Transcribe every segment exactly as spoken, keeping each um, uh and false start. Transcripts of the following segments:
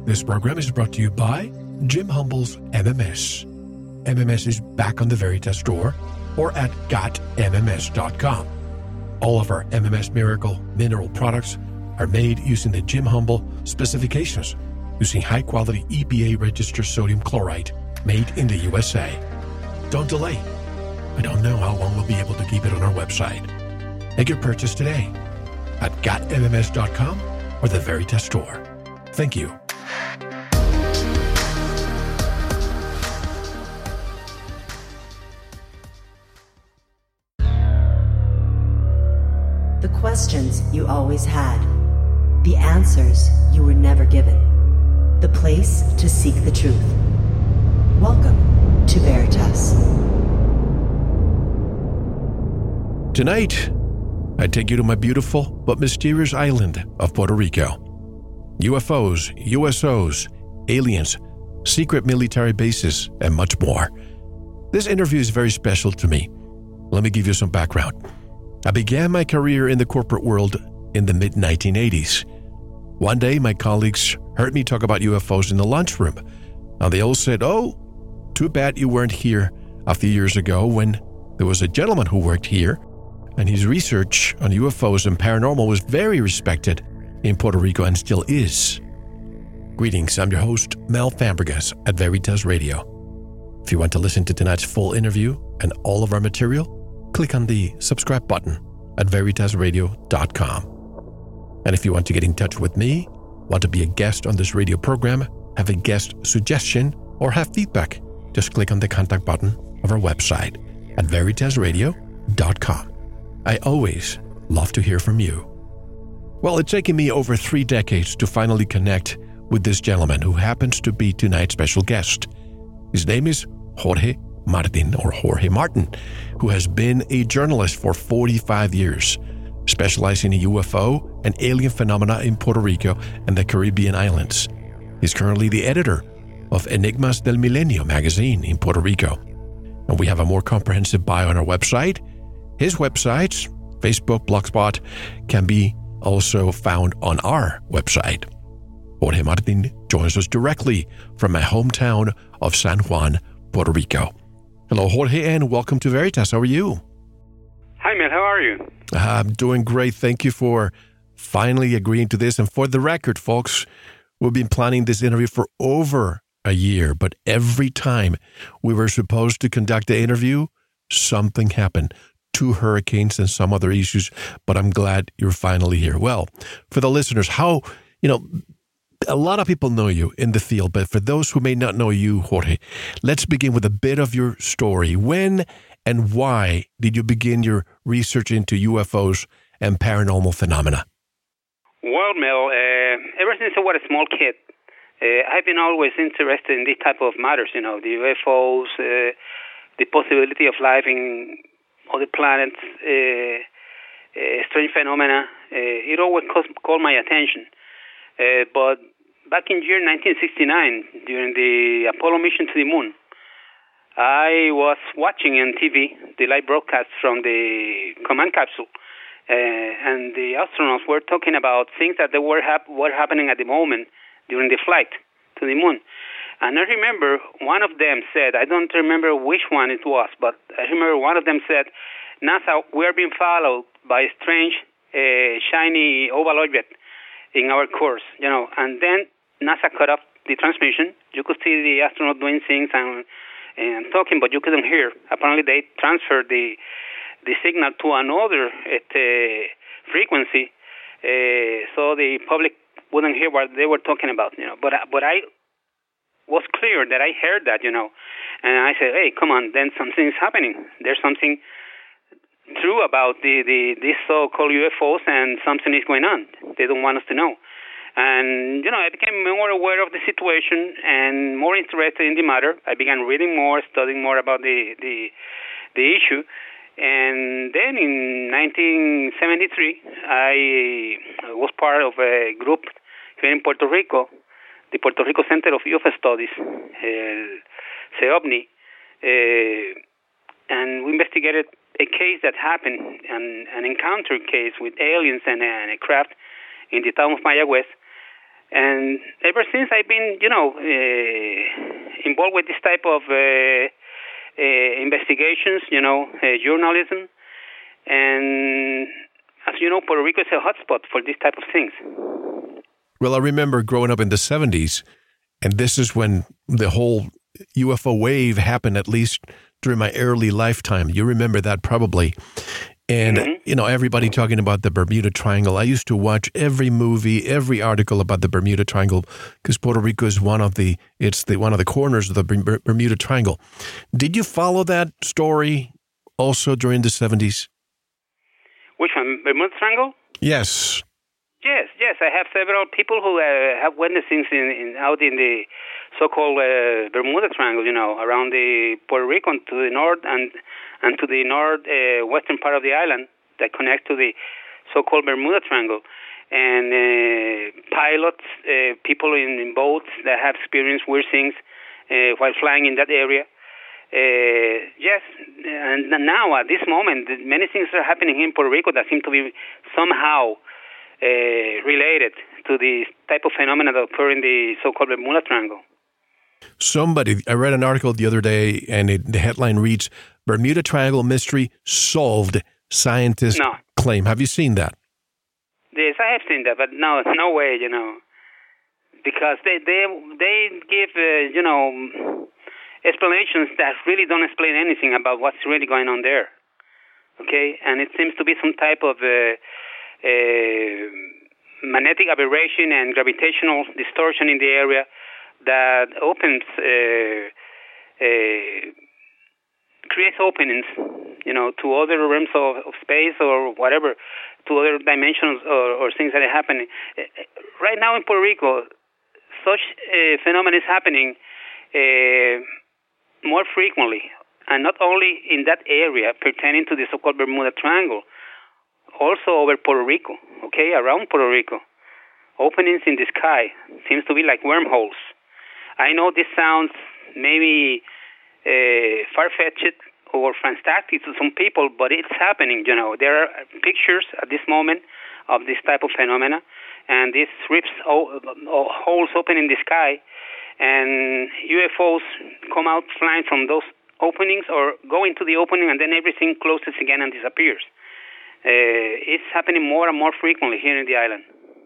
This program is brought to you by Jim Humble's M M S. M M S is back on the Veritas store or at got m m s dot com. All of our M M S Miracle mineral products are made using the Jim Humble specifications, using high-quality E P A-registered sodium chloride made in the U S A. Don't delay. I don't know how long we'll be able to keep it on our website. Make your purchase today at got m m s dot com or the Veritas store. Thank you. The questions you always had. The answers you were never given. The place to seek the truth. Welcome to Veritas. Tonight, I take you to my beautiful but mysterious island of Puerto Rico. U F Os, U S Os, aliens, secret military bases, and much more. This interview is very special to me. Let me give you some background. I began my career in the corporate world in the mid nineteen eighties. One day, my colleagues heard me talk about U F Os in the lunchroom, and they all said, "Oh, too bad you weren't here a few years ago when there was a gentleman who worked here, and his research on U F Os and paranormal was very respected in Puerto Rico and still is." Greetings, I'm your host, Mel Fabregas at Veritas Radio. If you want to listen to tonight's full interview and all of our material, click on the subscribe button at veritas radio dot com. And if you want to get in touch with me, want to be a guest on this radio program, have a guest suggestion, or have feedback, just click on the contact button of our website at veritas radio dot com. I always love to hear from you. Well, it's taken me over three decades to finally connect with this gentleman who happens to be tonight's special guest. His name is Jorge Martin, or Jorge Martin, who has been a journalist for forty-five years, specializing in U F O and alien phenomena in Puerto Rico and the Caribbean islands. He's currently the editor of Enigmas del Milenio magazine in Puerto Rico. And we have a more comprehensive bio on our website. His websites, Facebook, Blogspot, can be also found on our website. Jorge Martin joins us directly from my hometown of San Juan, Puerto Rico. Hello, Jorge, and welcome to Veritas. How are you? Hi, Mel. How are you? I'm doing great. Thank you for finally agreeing to this. And for the record, folks, we've been planning this interview for over a year, but every time we were supposed to conduct the interview, something happened. Two hurricanes and some other issues, but I'm glad you're finally here. Well, for the listeners, how, you know, a lot of people know you in the field, but for those who may not know you, Jorge, let's begin with a bit of your story. When and why did you begin your research into U F Os and paranormal phenomena? Well, Mel, uh, ever since I was a small kid, uh, I've been always interested in this type of matters, you know, the U F Os, uh, the possibility of life in other planets, uh, uh, strange phenomena. Uh, it always caught my attention. Uh, but back in year nineteen sixty-nine, during the Apollo mission to the moon, I was watching on T V the live broadcast from the command capsule, uh, and the astronauts were talking about things that they were, hap- were happening at the moment during the flight to the moon. And I remember one of them said, I don't remember which one it was, but I remember one of them said, NASA, we're being followed by a strange, uh, shiny oval object in our course, you know. And then NASA cut off the transmission. You could see the astronaut doing things and, and talking, but you couldn't hear. Apparently, they transferred the the signal to another uh, frequency, uh, so the public wouldn't hear what they were talking about, you know. But but I was clear that I heard that, you know, and I said, hey, come on, then something is happening. There's something true about the, the these so-called U F Os, and something is going on. They don't want us to know. And, you know, I became more aware of the situation and more interested in the matter. I began reading more, studying more about the the, the issue. And then in nineteen seventy-three, I was part of a group here in Puerto Rico, the Puerto Rico Center of U F O Studies, uh, CEOPNI, uh, and we investigated a case that happened, an, an encounter case with aliens and, and a craft in the town of Mayagüez. And ever since I've been, you know, uh, involved with this type of uh, uh, investigations, you know, uh, journalism. And as you know, Puerto Rico is a hotspot for this type of things. Well, I remember growing up in the seventies, and this is when the whole U F O wave happened, at least during my early lifetime. You remember that probably. And, mm-hmm. you know, everybody talking about the Bermuda Triangle. I used to watch every movie, every article about the Bermuda Triangle, because Puerto Rico is one of the, it's the one of the corners of the Bermuda Triangle. Did you follow that story also during the seventies? Which one, Bermuda Triangle? Yes. Yes, yes. I have several people who uh, have witnessed things in, in, out in the so-called uh, Bermuda Triangle, you know, around the Puerto Rico to the north and and to the north uh, western part of the island that connect to the so-called Bermuda Triangle. And uh, pilots, uh, people in, in boats that have experienced weird things uh, while flying in that area. Uh, yes, and now at this moment, many things are happening in Puerto Rico that seem to be somehow uh, related to the type of phenomena that occur in the so-called Bermuda Triangle. Somebody, I read an article the other day, and it, the headline reads, Bermuda Triangle Mystery Solved, Scientists no. Claim. Have you seen that? Yes, I have seen that, but no, no way, you know, because they they they give, uh, you know, explanations that really don't explain anything about what's really going on there, okay? And it seems to be some type of uh, uh, magnetic aberration and gravitational distortion in the area that opens, uh, uh, creates openings, you know, to other realms of, of space or whatever, to other dimensions or, or things that are happening. Right now in Puerto Rico, such a phenomenon is happening uh, more frequently, and not only in that area pertaining to the so-called Bermuda Triangle, also over Puerto Rico, okay, around Puerto Rico. Openings in the sky seems to be like wormholes. I know this sounds maybe uh, far-fetched or fantastic to some people, but it's happening, you know. There are pictures at this moment of this type of phenomena, and these rifts, oh, oh, holes open in the sky, and U F Os come out flying from those openings or go into the opening, and then everything closes again and disappears. Uh, it's happening more and more frequently here in the island.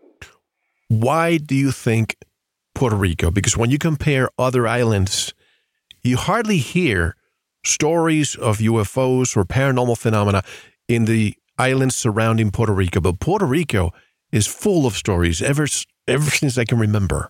Why do you think Puerto Rico? Because when you compare other islands, you hardly hear stories of U F Os or paranormal phenomena in the islands surrounding Puerto Rico. But Puerto Rico is full of stories ever, ever since I can remember.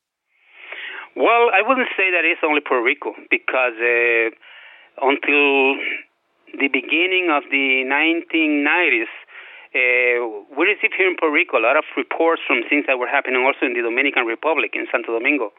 Well, I wouldn't say that it's only Puerto Rico, because uh, until the beginning of the nineteen nineties, uh, we received here in Puerto Rico a lot of reports from things that were happening also in the Dominican Republic, in Santo Domingo.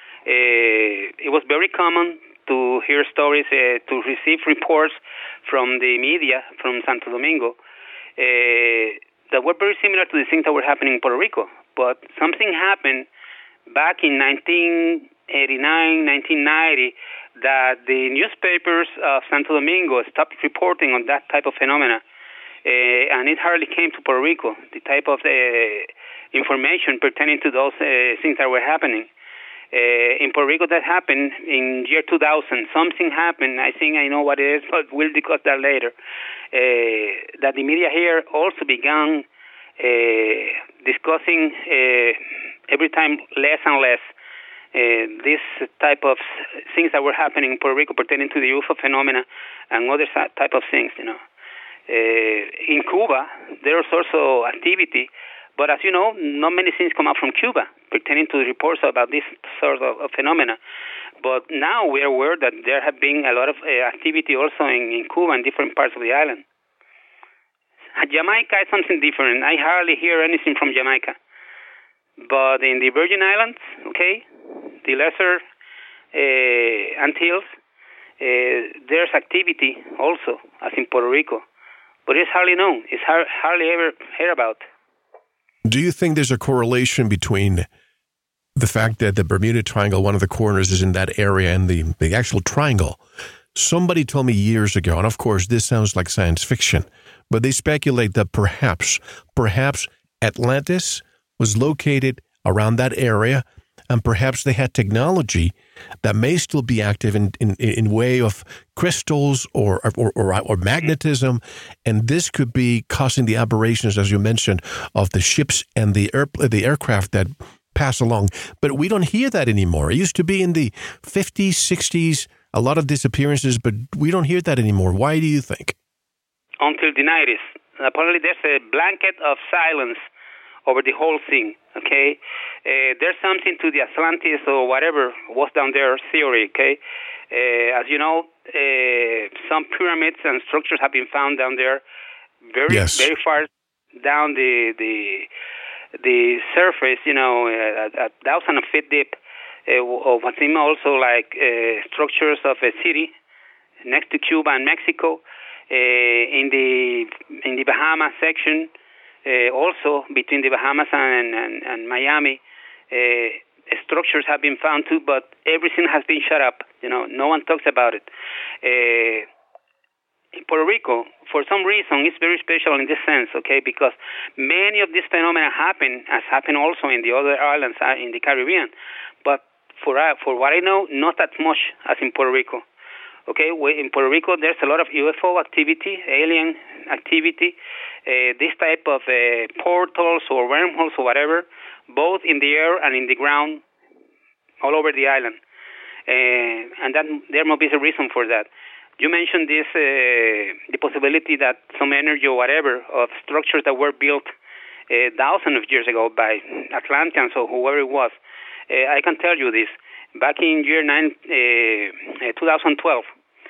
Uh, it was very common to hear stories, uh, to receive reports from the media from Santo Domingo uh, that were very similar to the things that were happening in Puerto Rico. But something happened back in nineteen eighty-nine, nineteen ninety, that the newspapers of Santo Domingo stopped reporting on that type of phenomena, uh, and it hardly came to Puerto Rico, the type of uh, information pertaining to those uh, things that were happening. Uh, in Puerto Rico, that happened in year two thousand. Something happened. I think I know what it is, but we'll discuss that later. Uh, that the media here also began uh, discussing uh, every time less and less uh, this type of things that were happening in Puerto Rico pertaining to the U F O phenomena and other type of things, you know. Uh, in Cuba, there is also activity, but as you know, not many things come out from Cuba pertaining to the reports about this sort of, of phenomena. But now we are aware that there have been a lot of uh, activity also in, in Cuba and different parts of the island. Jamaica is something different. I hardly hear anything from Jamaica. But in the Virgin Islands, okay, the lesser uh, Antilles, uh, there's activity also, as in Puerto Rico. But it's hardly known. It's har- hardly ever heard about. Do you think there's a correlation between the fact that the Bermuda Triangle, one of the corners, is in that area and the, the actual triangle? Somebody told me years ago, and of course this sounds like science fiction, but they speculate that perhaps, perhaps Atlantis was located around that area, and perhaps they had technology that may still be active in in, in way of crystals or or, or or magnetism, and this could be causing the aberrations, as you mentioned, of the ships and the air, the aircraft that pass along. But we don't hear that anymore. It used to be in the fifties, sixties, a lot of disappearances, but we don't hear that anymore. Why do you think? Until the nineties. Apparently there's a blanket of silence over the whole thing, okay? Uh, there's something to the Atlantis or whatever was down there theory, okay? Uh, as you know, uh, some pyramids and structures have been found down there very, yes. very far down the the the surface, you know, uh, at, at thousands of feet deep, uh, of what seem also like uh, structures of a city next to Cuba and Mexico, uh, in the in the Bahamas section. Uh, also, between the Bahamas and, and, and Miami, uh, structures have been found too, but everything has been shut up. You know, no one talks about it. Uh, in Puerto Rico, for some reason, it's very special in this sense, okay, because many of these phenomena happen, as happen also in the other islands in the Caribbean, but for uh, for what I know, not that much as in Puerto Rico. Okay, in Puerto Rico, there's a lot of U F O activity, alien activity, uh, this type of uh, portals or wormholes or whatever, both in the air and in the ground, all over the island. Uh, and that there must be a reason for that. You mentioned this, uh, the possibility that some energy or whatever of structures that were built uh, thousands of years ago by Atlanteans or whoever it was. Uh, I can tell you this. Back in year nine, uh, twenty twelve,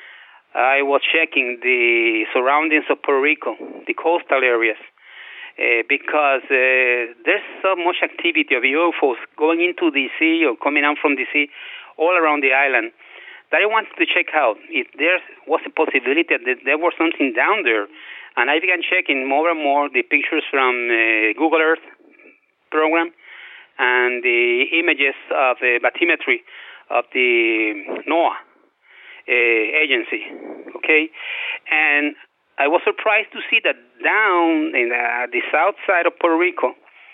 I was checking the surroundings of Puerto Rico, the coastal areas, uh, because uh, there's so much activity of U F Os going into the sea or coming out from the sea all around the island that I wanted to check out if there was a possibility that there was something down there. And I began checking more and more the pictures from uh, Google Earth program and the images of the bathymetry of the NOAA uh, agency, okay? And I was surprised to see that down in the, the south side of Puerto Rico,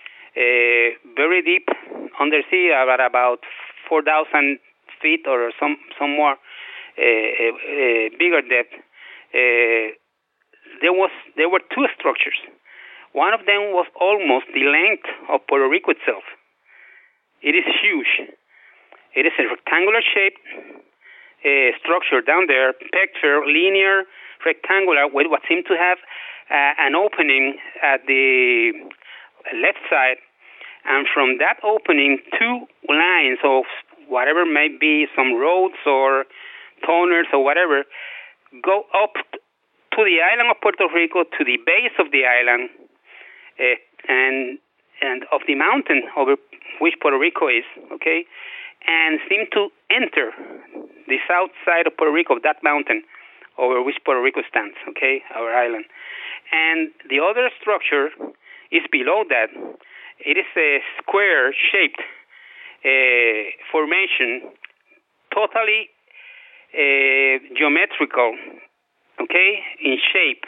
uh, very deep undersea, at about four thousand feet or some, some more uh, uh, bigger depth, uh, there was there were two structures. One of them was almost the length of Puerto Rico itself. It is huge. It is a rectangular shaped uh, structure down there, picture, linear, rectangular, with what seemed to have uh, an opening at the left side. And from that opening, two lines of whatever may be, some roads or tunnels or whatever, go up to the island of Puerto Rico, to the base of the island, uh, and and of the mountain over which Puerto Rico is, okay, and seem to enter the south side of Puerto Rico, that mountain over which Puerto Rico stands, okay, our island. And the other structure is below that. It is a square-shaped uh, formation, totally uh, geometrical, okay, in shape,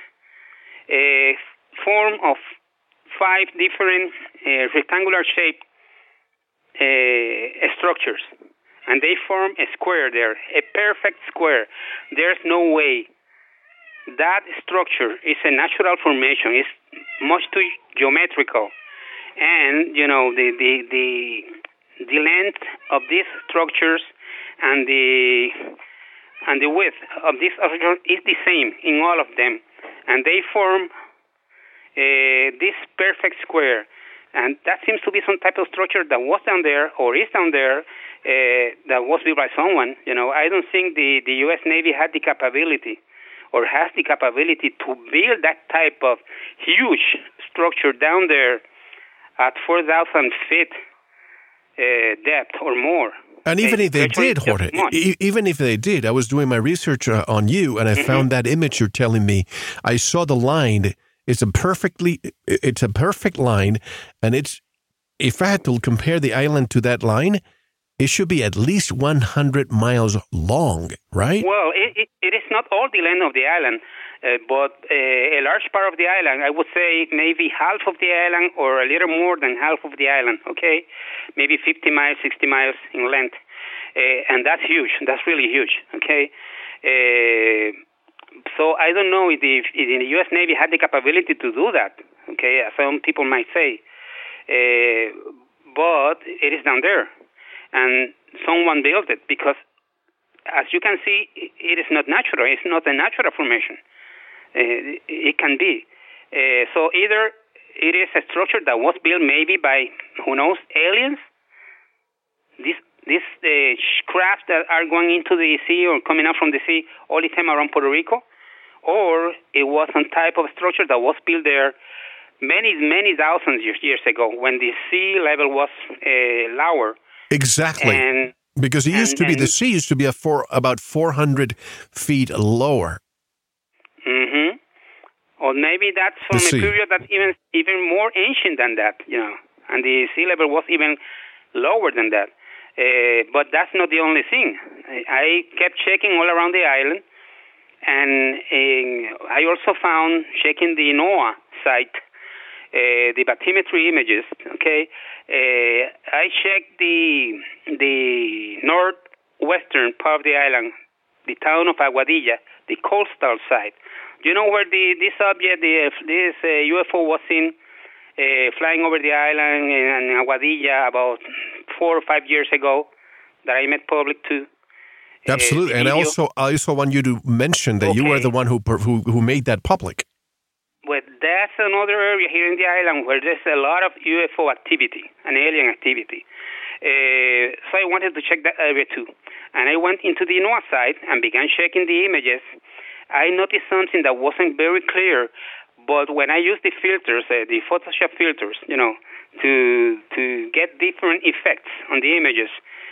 a form of five different uh, rectangular shaped uh, structures, and they form a square there, a perfect square. There's no way that structure is a natural formation. It's much too geometrical, and you know the the the, the length of these structures and the and the width of this structure is the same in all of them, and they form uh, this perfect square. And that seems to be some type of structure that was down there or is down there uh, that was built by someone. You know, I don't think the, the U S Navy had the capability or has the capability to build that type of huge structure down there at four thousand feet uh, depth or more. And even if they did, Jorge, e- even if they did, I was doing my research uh, on you, and I mm-hmm. found that image you're telling me. I saw the line. It's a perfectly, it's a perfect line, and it's, if I had to compare the island to that line, it should be at least one hundred miles long, right? Well, it, it, it is not all the length of the island. Uh, but uh, a large part of the island, I would say maybe half of the island or a little more than half of the island, okay? Maybe fifty miles, sixty miles in length. Uh, and that's huge. That's really huge, okay? Uh, so I don't know if the, if the U S Navy had the capability to do that, okay, as some people might say. Uh, but it is down there. And someone built it because, as you can see, it is not natural. It's not a natural formation. Uh, it can be. Uh, so either it is a structure that was built maybe by, who knows, aliens, these these uh, crafts that are going into the sea or coming out from the sea all the time around Puerto Rico, or it was some type of structure that was built there many, many thousands of years ago when the sea level was uh, lower. Exactly. And, because it used and, to be, and, the sea used to be a four, about four hundred feet lower. Mm-hmm. Or maybe that's from a period that's even even more ancient than that, you know, and the sea level was even lower than that. Uh, but that's not the only thing. I kept checking all around the island, and uh, I also found, checking the NOAA site, uh, the bathymetry images, okay, uh, I checked the, the northwestern part of the island, the town of Aguadilla, the coastal side. Do you know where the this object, the, this uh, U F O was seen uh, flying over the island in, in Aguadilla about four or five years ago that I made public too? Absolutely, uh, and I also I also want you to mention that okay. you were the one who who who made that public. Well, that's another area here in the island where there's a lot of U F O activity and alien activity. Uh, so I wanted to check that area too, and I went into the NOAA site and began checking the images. I noticed something that wasn't very clear, but when I used the filters, uh, the Photoshop filters, you know, to to get different effects on the images,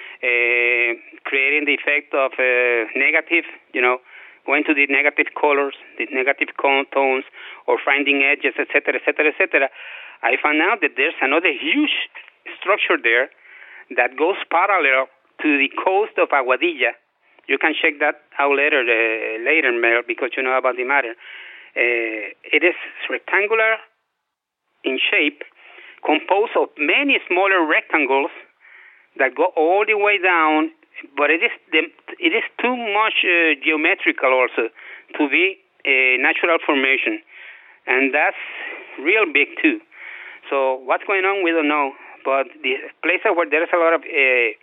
uh, creating the effect of uh, negative, you know, going to the negative colors, the negative tones, or finding edges, et cetera, et cetera, et cetera, I found out that there's another huge structure there that goes parallel to the coast of Aguadilla. You can check that out later, uh, later, Mel, because you know about the matter. Uh, it is rectangular in shape, composed of many smaller rectangles that go all the way down, but it is the, it is too much uh, geometrical also to be a natural formation, and that's real big too. So what's going on, we don't know, but the places where there is a lot of uh,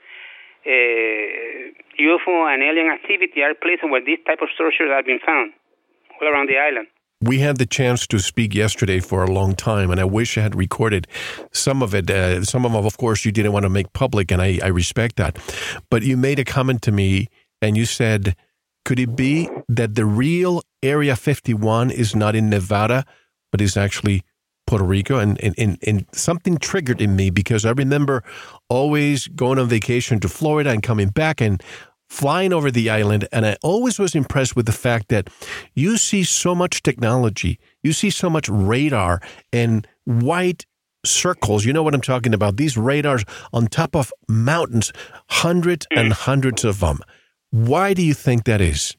Uh, U F O and alien activity are places where these type of structures have been found all around the island. We had the chance to speak yesterday for a long time, and I wish I had recorded some of it. Uh, some of them, of course, you didn't want to make public, and I, I respect that. But you made a comment to me, and you said, could it be that the real Area fifty-one is not in Nevada, but is actually Puerto Rico? And, and, and, and something triggered in me, because I remember always going on vacation to Florida and coming back and flying over the island, and I always was impressed with the fact that you see so much technology, you see so much radar and white circles. You know what I'm talking about? These radars on top of mountains, hundreds and hundreds of them. Why do you think that is?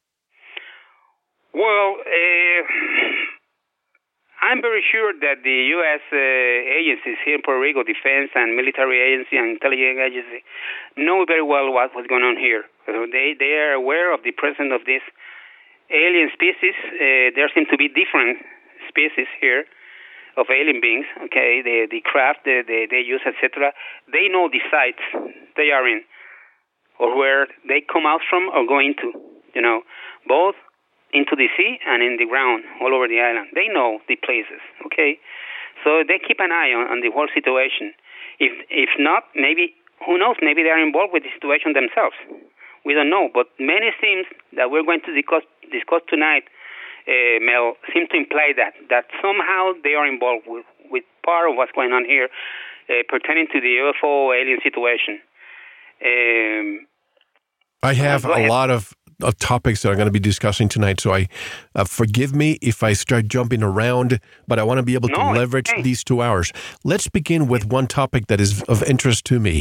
Well, uh, I'm very sure that the U S uh, agencies here in Puerto Rico, defense and military agency and intelligence agency, know very well what, what's going on here. So they, they are aware of the presence of this alien species. Uh, there seem to be different species here of alien beings, okay, the, the craft they, they, they use, et cetera. They know the sites they are in or where they come out from or go into, you know, both into the sea and in the ground all over the island. They know the places, okay? So they keep an eye on, on the whole situation. If if not, maybe, who knows, maybe they are involved with the situation themselves. We don't know, but many things that we're going to discuss, discuss tonight, uh, Mel, seem to imply that, that somehow they are involved with, with part of what's going on here uh, pertaining to the U F O alien situation. Um, I have a lot of of topics that I'm going to be discussing tonight. So I uh, forgive me if I start jumping around, but I want to be able to no, leverage okay. these two hours. Let's begin with one topic that is of interest to me.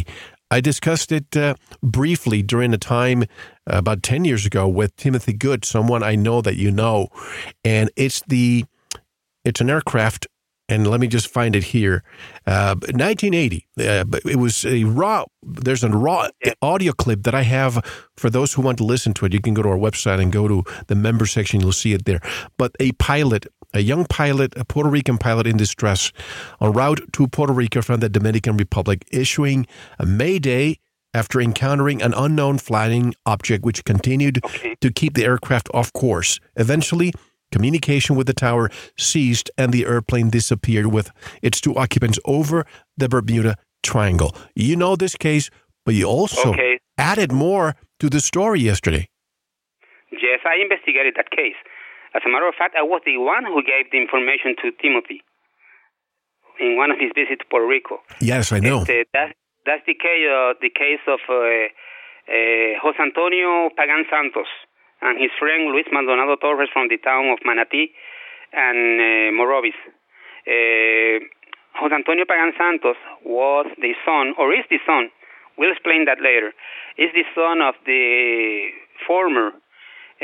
I discussed it uh, briefly during a time uh, about ten years ago with Timothy Good, someone I know that you know, and it's the it's an aircraft. And let me just find it here. Uh, nineteen eighty. Uh, it was a raw. There's a raw yeah. audio clip that I have for those who want to listen to it. You can go to our website and go to the member section. You'll see it there. But a pilot, a young pilot, a Puerto Rican pilot in distress, en route to Puerto Rico from the Dominican Republic, issuing a mayday after encountering an unknown flying object, which continued okay. to keep the aircraft off course. Eventually, communication with the tower ceased and the airplane disappeared with its two occupants over the Bermuda Triangle. You know this case, but you also okay. added more to the story yesterday. Yes, I investigated that case. As a matter of fact, I was the one who gave the information to Timothy in one of his visits to Puerto Rico. Yes, I know. Uh, that, that's the case, uh, the case of uh, uh, Jose Antonio Pagan Santos and his friend Luis Maldonado Torres from the town of Manatí and uh, Morovis. Uh, Jose Antonio Pagan Santos was the son, or is the son, we'll explain that later, is the son of the former uh,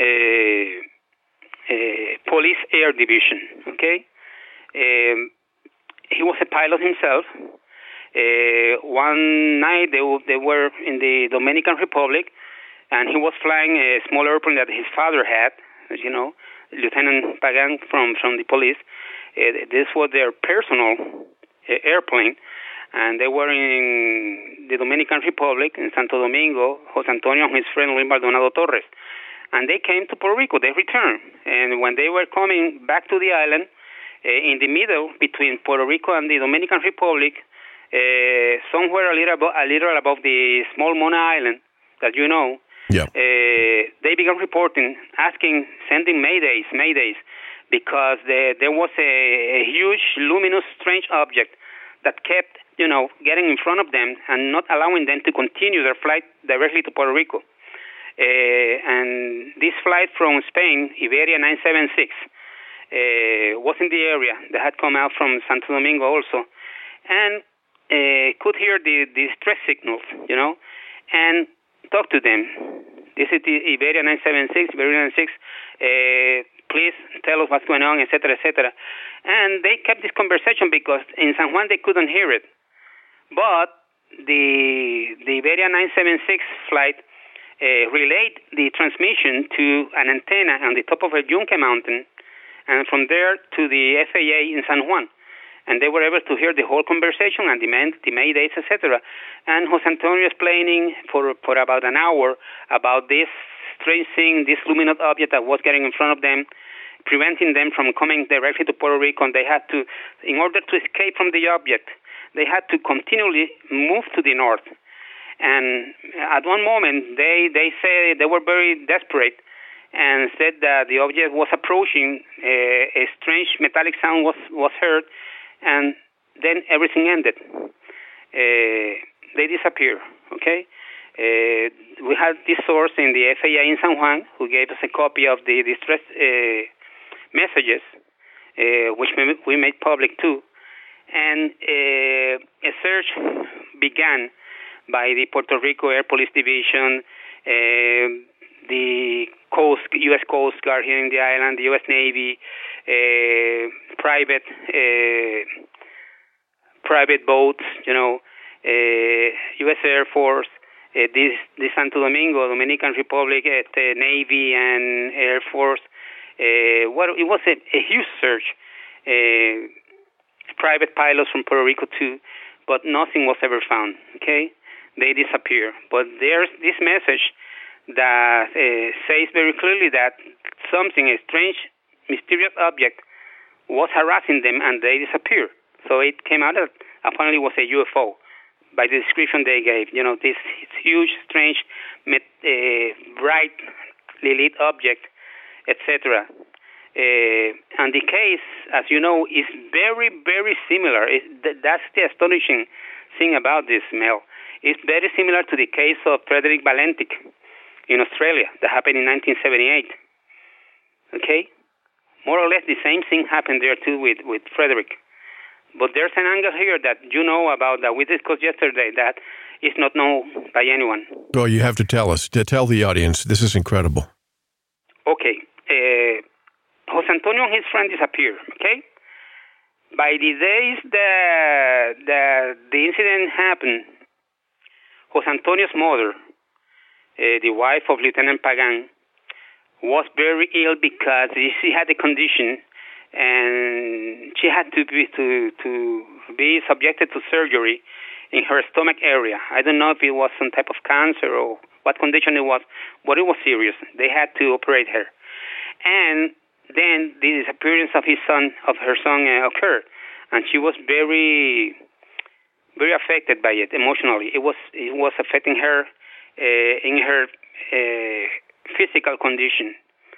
uh, Police Air Division, okay? Um, he was a pilot himself. Uh, one night they, they were in the Dominican Republic, and he was flying a small airplane that his father had, as you know, Lieutenant Pagan from, from the police. Uh, this was their personal uh, airplane, and they were in the Dominican Republic, in Santo Domingo, Jose Antonio and his friend Luis Maldonado Torres. And they came to Puerto Rico. They returned. And when they were coming back to the island, uh, in the middle between Puerto Rico and the Dominican Republic, uh, somewhere a little, abo- a little above the small Mona Island that you know, Yeah. Uh, they began reporting, asking, sending maydays, maydays, because the, there was a, a huge, luminous, strange object that kept, you know, getting in front of them and not allowing them to continue their flight directly to Puerto Rico. Uh, and this flight from Spain, Iberia nine seven six, uh, was in the area. They had come out from Santo Domingo also, and uh, could hear the, the distress signals, you know, and talk to them. This is the Iberia nine seven six, Iberia nine six, uh, please tell us what's going on, et cetera, et cetera. And they kept this conversation because in San Juan they couldn't hear it. But the the Iberia nine seven six flight uh, relayed the transmission to an antenna on the top of a Yunque mountain, and from there to the F A A in San Juan. And they were able to hear the whole conversation and the, man, the maydays, et cetera. And Jose Antonio explaining for for about an hour about this strange thing, this luminous object that was getting in front of them, preventing them from coming directly to Puerto Rico. And they had to, in order to escape from the object, they had to continually move to the north. And at one moment, they, they said they were very desperate and said that the object was approaching, uh, a strange metallic sound was, was heard, and then everything ended. Uh, they disappear, okay? Uh, we had this source in the F A A in San Juan who gave us a copy of the distress uh, messages, uh, which we made public too. And uh, a search began by the Puerto Rico Air Police Division, uh, the Coast, U S Coast Guard here in the island, the U S Navy, uh, private uh, private boats, you know, uh, U S Air Force, uh, this, this Santo Domingo, Dominican Republic, uh, Navy and Air Force. Uh, what it was a, a huge search. Uh, private pilots from Puerto Rico too, but nothing was ever found. Okay, they disappear. But there's this message that uh, says very clearly that something, a strange, mysterious object, was harassing them, and they disappeared. So it came out that apparently it was a U F O, by the description they gave. You know, this huge, strange, uh, brightly lit object, et cetera. Uh, and the case, as you know, is very, very similar. It, th- that's the astonishing thing about this, Mel. It's very similar to the case of Frederick Valentic in Australia that happened in nineteen seventy-eight. Okay? More or less the same thing happened there, too, with, with Frederick. But there's an angle here that you know about that we discussed yesterday that is not known by anyone. Oh, you have to tell us. To tell the audience. This is incredible. Okay. Uh, Jose Antonio and his friend disappear, okay? By the days that the, the incident happened, Jose Antonio's mother, uh, the wife of Lieutenant Pagan, was very ill because she had a condition and she had to be to to be subjected to surgery in her stomach area. I don't know if it was some type of cancer or what condition it was, but it was serious. They had to operate her. And then the disappearance of his son, of her son, uh, occurred, and she was very, very affected by it emotionally. It was it was affecting her uh, in her uh, physical condition.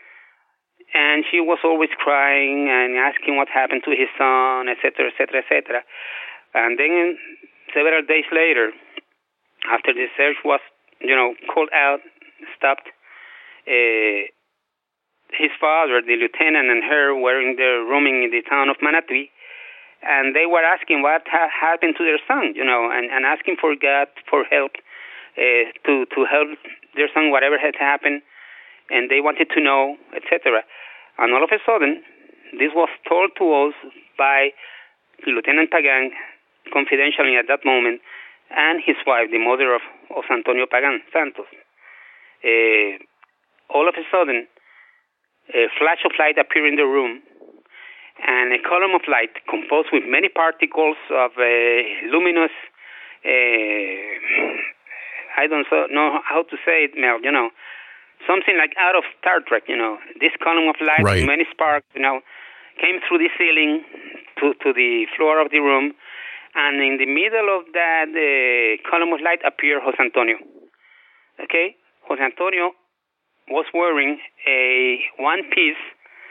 And she was always crying and asking what happened to his son, et cetera, et cetera, et cetera. And then several days later, after the search was, you know, called out, stopped, uh, his father, the lieutenant, and her were in the roaming in the town of Manatí, and they were asking what ha- happened to their son, you know, and, and asking for God for help uh, to to help their son, whatever had happened, and they wanted to know, et cetera. And all of a sudden, this was told to us by Lieutenant Pagan, confidentially at that moment, and his wife, the mother of, of Antonio Pagan Santos. Uh, all of a sudden, a flash of light appeared in the room, and a column of light composed with many particles of uh, luminous, uh, I don't so know how to say it, Mel, you know, something like out of Star Trek, you know. This column of light, right. Many sparks, you know, came through the ceiling to, to the floor of the room, and in the middle of that uh, column of light appeared Jose Antonio. Okay? Jose Antonio was wearing a one-piece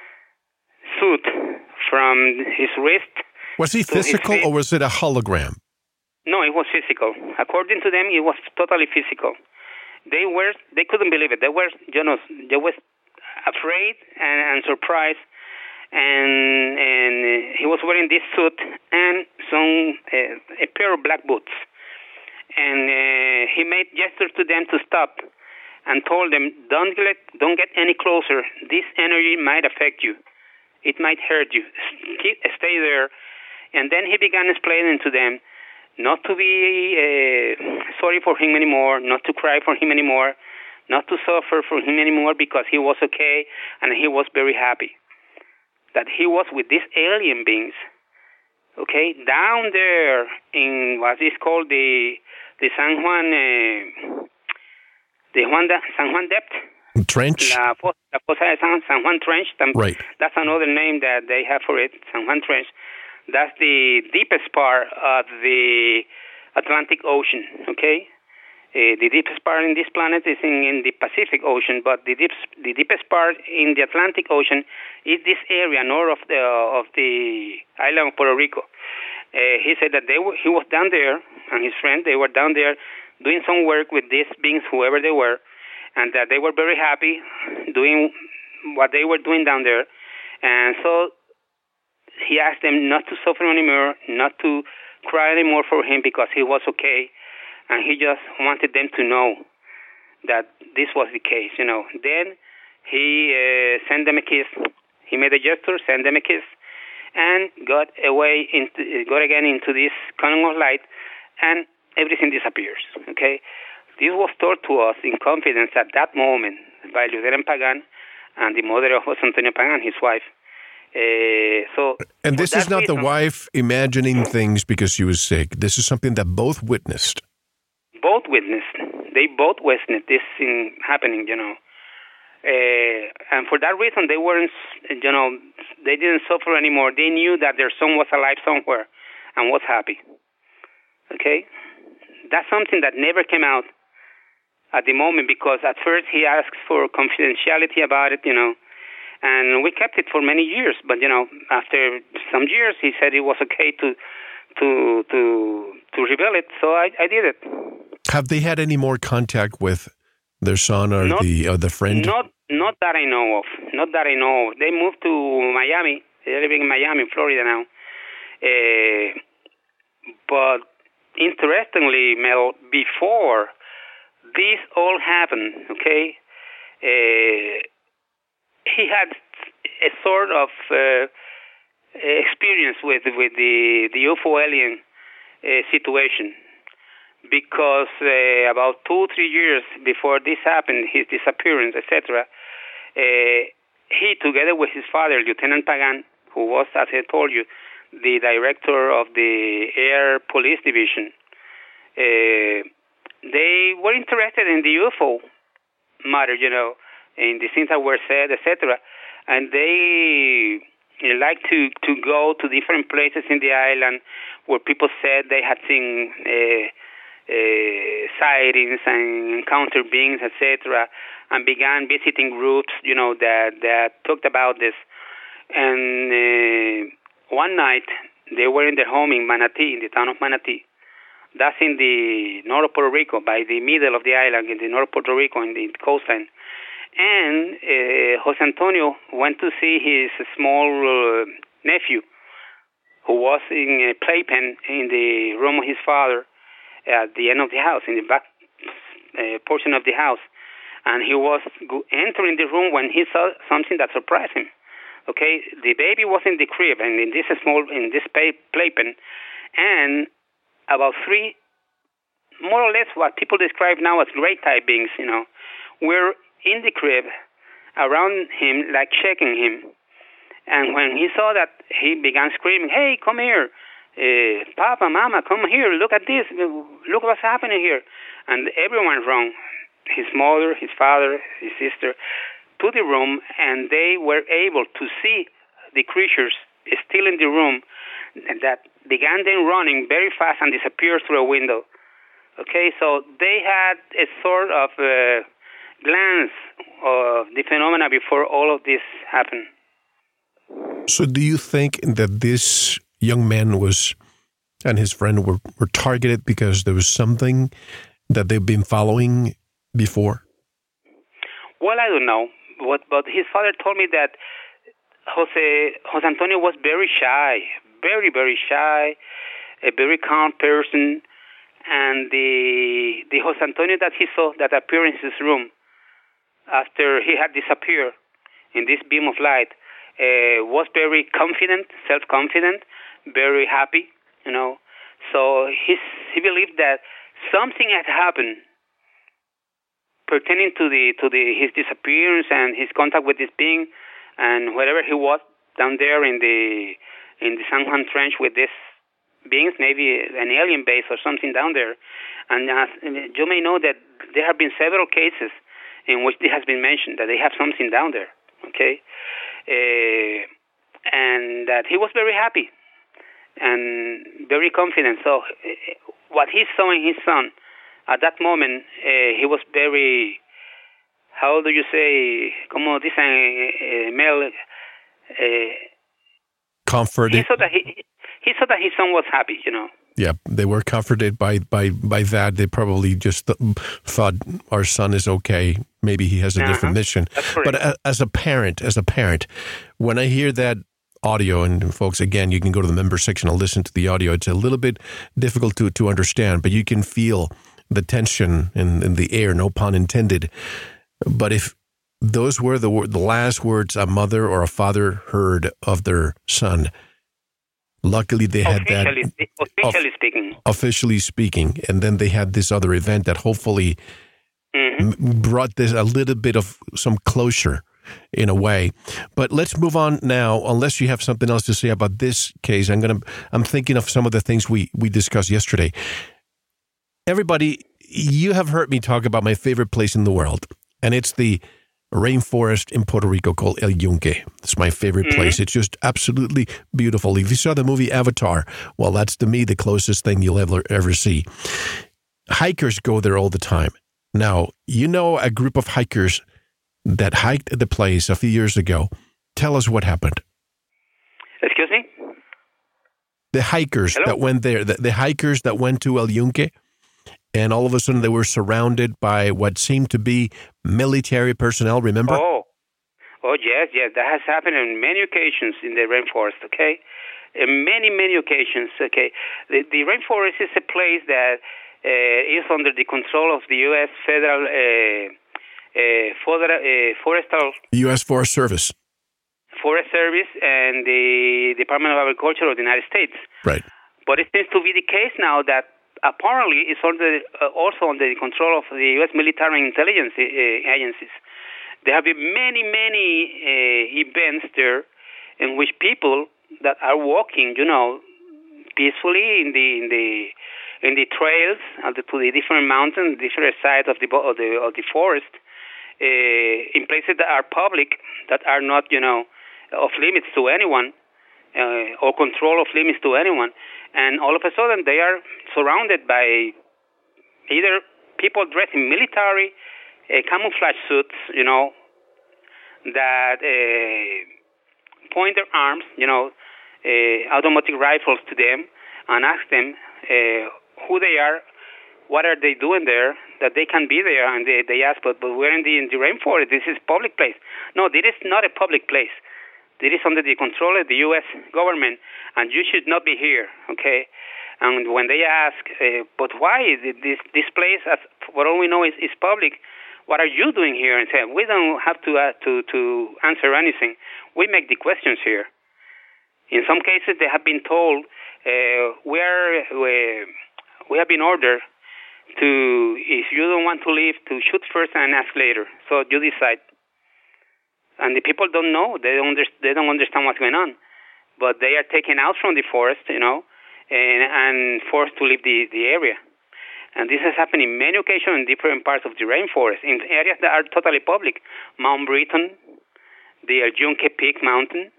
suit from his wrist. Was he physical or was it a hologram? No, it was physical. According to them, it was totally physical. They were, they couldn't believe it. They were, you know, they were afraid and, and surprised. And and he was wearing this suit and some uh, a pair of black boots. And uh, he made gestures to them to stop, and told them, "Don't get don't get any closer. This energy might affect you. It might hurt you. Keep, stay there." And then he began explaining to them not to be uh, sorry for him anymore, not to cry for him anymore, not to suffer for him anymore, because he was okay and he was very happy that he was with these alien beings, okay, down there in what is called the the San Juan uh, the Juan de, San Juan Depth Trench. La, la Fosa de San, San Juan Trench. Right. That's another name that they have for it, San Juan Trench. That's the deepest part of the Atlantic Ocean, okay? Uh, the deepest part in this planet is in, in the Pacific Ocean, but the, deep, the deepest part in the Atlantic Ocean is this area north of the of the island of Puerto Rico. Uh, he said that they were, he was down there, and his friend, they were down there doing some work with these beings, whoever they were, and that they were very happy doing what they were doing down there. And so he asked them not to suffer anymore, not to cry anymore for him, because he was okay. And he just wanted them to know that this was the case, you know. Then he uh, sent them a kiss. He made a gesture, sent them a kiss, and got away into, got again into this column of light, and everything disappears, okay? This was told to us in confidence at that moment by Lieutenant Pagan and the mother of Jose Antonio Pagan, his wife. Uh, so, and this is not reason, the wife imagining things because she was sick. This is something that both witnessed. Both witnessed. They both witnessed this thing happening, you know. Uh, and for that reason, they weren't, you know, they didn't suffer anymore. They knew that their son was alive somewhere and was happy. Okay? That's something that never came out at the moment, because at first he asked for confidentiality about it, you know, and we kept it for many years. But, you know, after some years, he said it was okay to to to to reveal it, so I, I did it. Have they had any more contact with their son or not, the or the friend? Not not that I know of. Not that I know of. They moved to Miami. They're living in Miami, Florida now. Uh, but interestingly, Mel, before this all happened, okay, uh, he had a sort of uh, experience with with the the U F O alien uh, situation, because uh, about two three years before this happened, his disappearance, et cetera. Uh, he, together with his father, Lieutenant Pagan, who was, as I told you, the director of the Air Police Division, uh, they were interested in the U F O matter, you know, in the things that were said, et cetera. And they like to, to go to different places in the island where people said they had seen uh, uh, sightings and encountered beings, et cetera, and began visiting groups, you know, that, that talked about this. And uh, one night, they were in their home in Manatee, in the town of Manatee. That's in the north of Puerto Rico, by the middle of the island, in the north of Puerto Rico, in the coastline. And uh, Jose Antonio went to see his small uh, nephew, who was in a playpen in the room of his father at the end of the house, in the back uh, portion of the house. And he was entering the room when he saw something that surprised him. Okay, the baby was in the crib and in this small, in this pay, playpen, and about three, more or less what people describe now as gray type beings, you know, were in the crib around him, like checking him. And when he saw that, he began screaming, "Hey, come here, uh, Papa, Mama, come here, look at this, look what's happening here." And everyone ran, his mother, his father, his sister, to the room, and they were able to see the creatures still in the room that began then running very fast and disappeared through a window. Okay, so they had a sort of uh, glance of the phenomena before all of this happened. So do you think that this young man was, and his friend were, were targeted because there was something that they've been following before? Well, I don't know. But, but his father told me that Jose, Jose Antonio was very shy, very, very shy, a very calm person. And the the Jose Antonio that he saw that appeared in his room after he had disappeared in this beam of light uh, was very confident, self-confident, very happy, you know. So he's, he believed that something had happened pertaining to the to the his disappearance and his contact with this being, and wherever he was down there in the in the San Juan Trench with this beings, maybe an alien base or something down there. And uh, you may know that there have been several cases in which it has been mentioned that they have something down there. Okay, uh, and that he was very happy and very confident. So uh, what he saw in his son. At that moment, uh, he was very, how do you say, como dicen, uh, Mel, uh, comforted. He saw that he, he saw that his son was happy, you know. Yeah, they were comforted by, by, by that. They probably just th- thought our son is okay. Maybe he has a uh-huh. different mission. That's correct. But as a parent, as a parent, when I hear that audio, and folks, again, you can go to the member section and listen to the audio. It's a little bit difficult to, to understand, but you can feel the tension in, in the air, no pun intended. But if those were the the last words a mother or a father heard of their son, luckily they had officially, that... Officially speaking. Officially speaking. And then they had this other event that hopefully mm-hmm. m- brought this a little bit of some closure in a way. But let's move on now, unless you have something else to say about this case. I'm going to, I'm thinking of some of the things we, we discussed yesterday. Everybody, you have heard me talk about my favorite place in the world, and it's the rainforest in Puerto Rico called El Yunque. It's my favorite mm-hmm. place. It's just absolutely beautiful. If you saw the movie Avatar, well, that's to me the closest thing you'll ever, ever see. Hikers go there all the time. Now, you know a group of hikers that hiked the place a few years ago. Tell us what happened. Excuse me? The hikers Hello? that went there, the, the hikers that went to El Yunque, and all of a sudden they were surrounded by what seemed to be military personnel, remember? Oh, oh yes, yes. That has happened on many occasions in the rainforest, okay? in many, many occasions. Okay, the, the rainforest is a place that uh, is under the control of the U S Federal uh, uh, Federal uh, Forestal U S Forest Service, Forest Service, and the Department of Agriculture of the United States. Right. But it seems to be the case now that apparently it's under, uh, also under the control of the U S military and intelligence uh, agencies. There have been many, many uh, events there in which people that are walking, you know, peacefully in the in the in the trails of the, to the different mountains, different sides of the of the of the forest, uh, in places that are public, that are not, you know, of limits to anyone, uh, or control of limits to anyone, and all of a sudden they are surrounded by either people dressed in military uh, camouflage suits, you know, that uh, point their arms, you know, uh, automatic rifles to them, and ask them uh, who they are, what are they doing there, that they can be there, and they, they ask, but, but we're in the, in the rainforest, this is a public place. No, this is not a public place. This is under the control of the U S government, and you should not be here, okay? And when they ask, uh, but why is it this, this place, as for all we know, is, is public, what are you doing here? And say, we don't have to, uh, to, to answer anything. We make the questions here. In some cases, they have been told, uh, we, are, we, we have been ordered to, if you don't want to leave, to shoot first and ask later. So you decide. And the people don't know. They don't, under, they don't understand what's going on. But they are taken out from the forest, you know, and, and forced to leave the, the area. And this has happened in many occasions in different parts of the rainforest, in areas that are totally public. Mount Britton, the El Yunque Peak Mountain,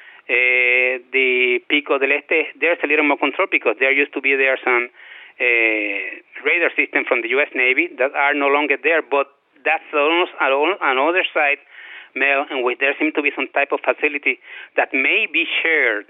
uh, the Pico del Este. There's a little more control because there used to be there some uh, radar system from the U S Navy that are no longer there. But that's almost another side, Mel, in which there seems to be some type of facility that may be shared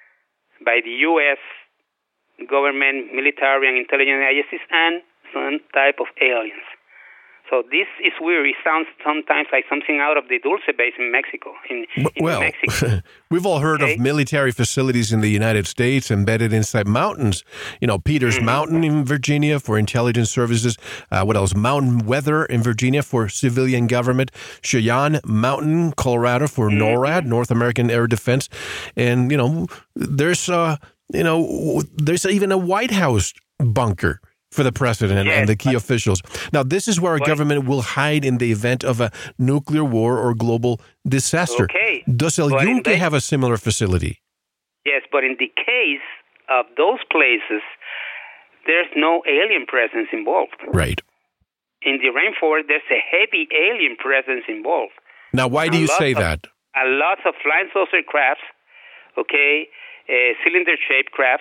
by the U S government, military, and intelligence agencies, and some type of aliens. So this is weird. It sounds sometimes like something out of the Dulce base in Mexico. In, in well, Mexico. We've all heard okay. of military facilities in the United States embedded inside mountains. You know, Peters mm-hmm. Mountain in Virginia for intelligence services. Uh, what else? Mountain Weather in Virginia for civilian government. Cheyenne Mountain, Colorado for mm-hmm. NORAD, North American Air Defense. And, you know, there's... Uh, You know, there's even a White House bunker for the president yes, and the key officials. Now, this is where our government will hide in the event of a nuclear war or global disaster. Okay. Does El Yunque have a similar facility? Yes, but in the case of those places, there's no alien presence involved. Right. In the rainforest, there's a heavy alien presence involved. Now, why do you say of, that? A lot of flying saucer crafts, okay, Uh, cylinder-shaped craft,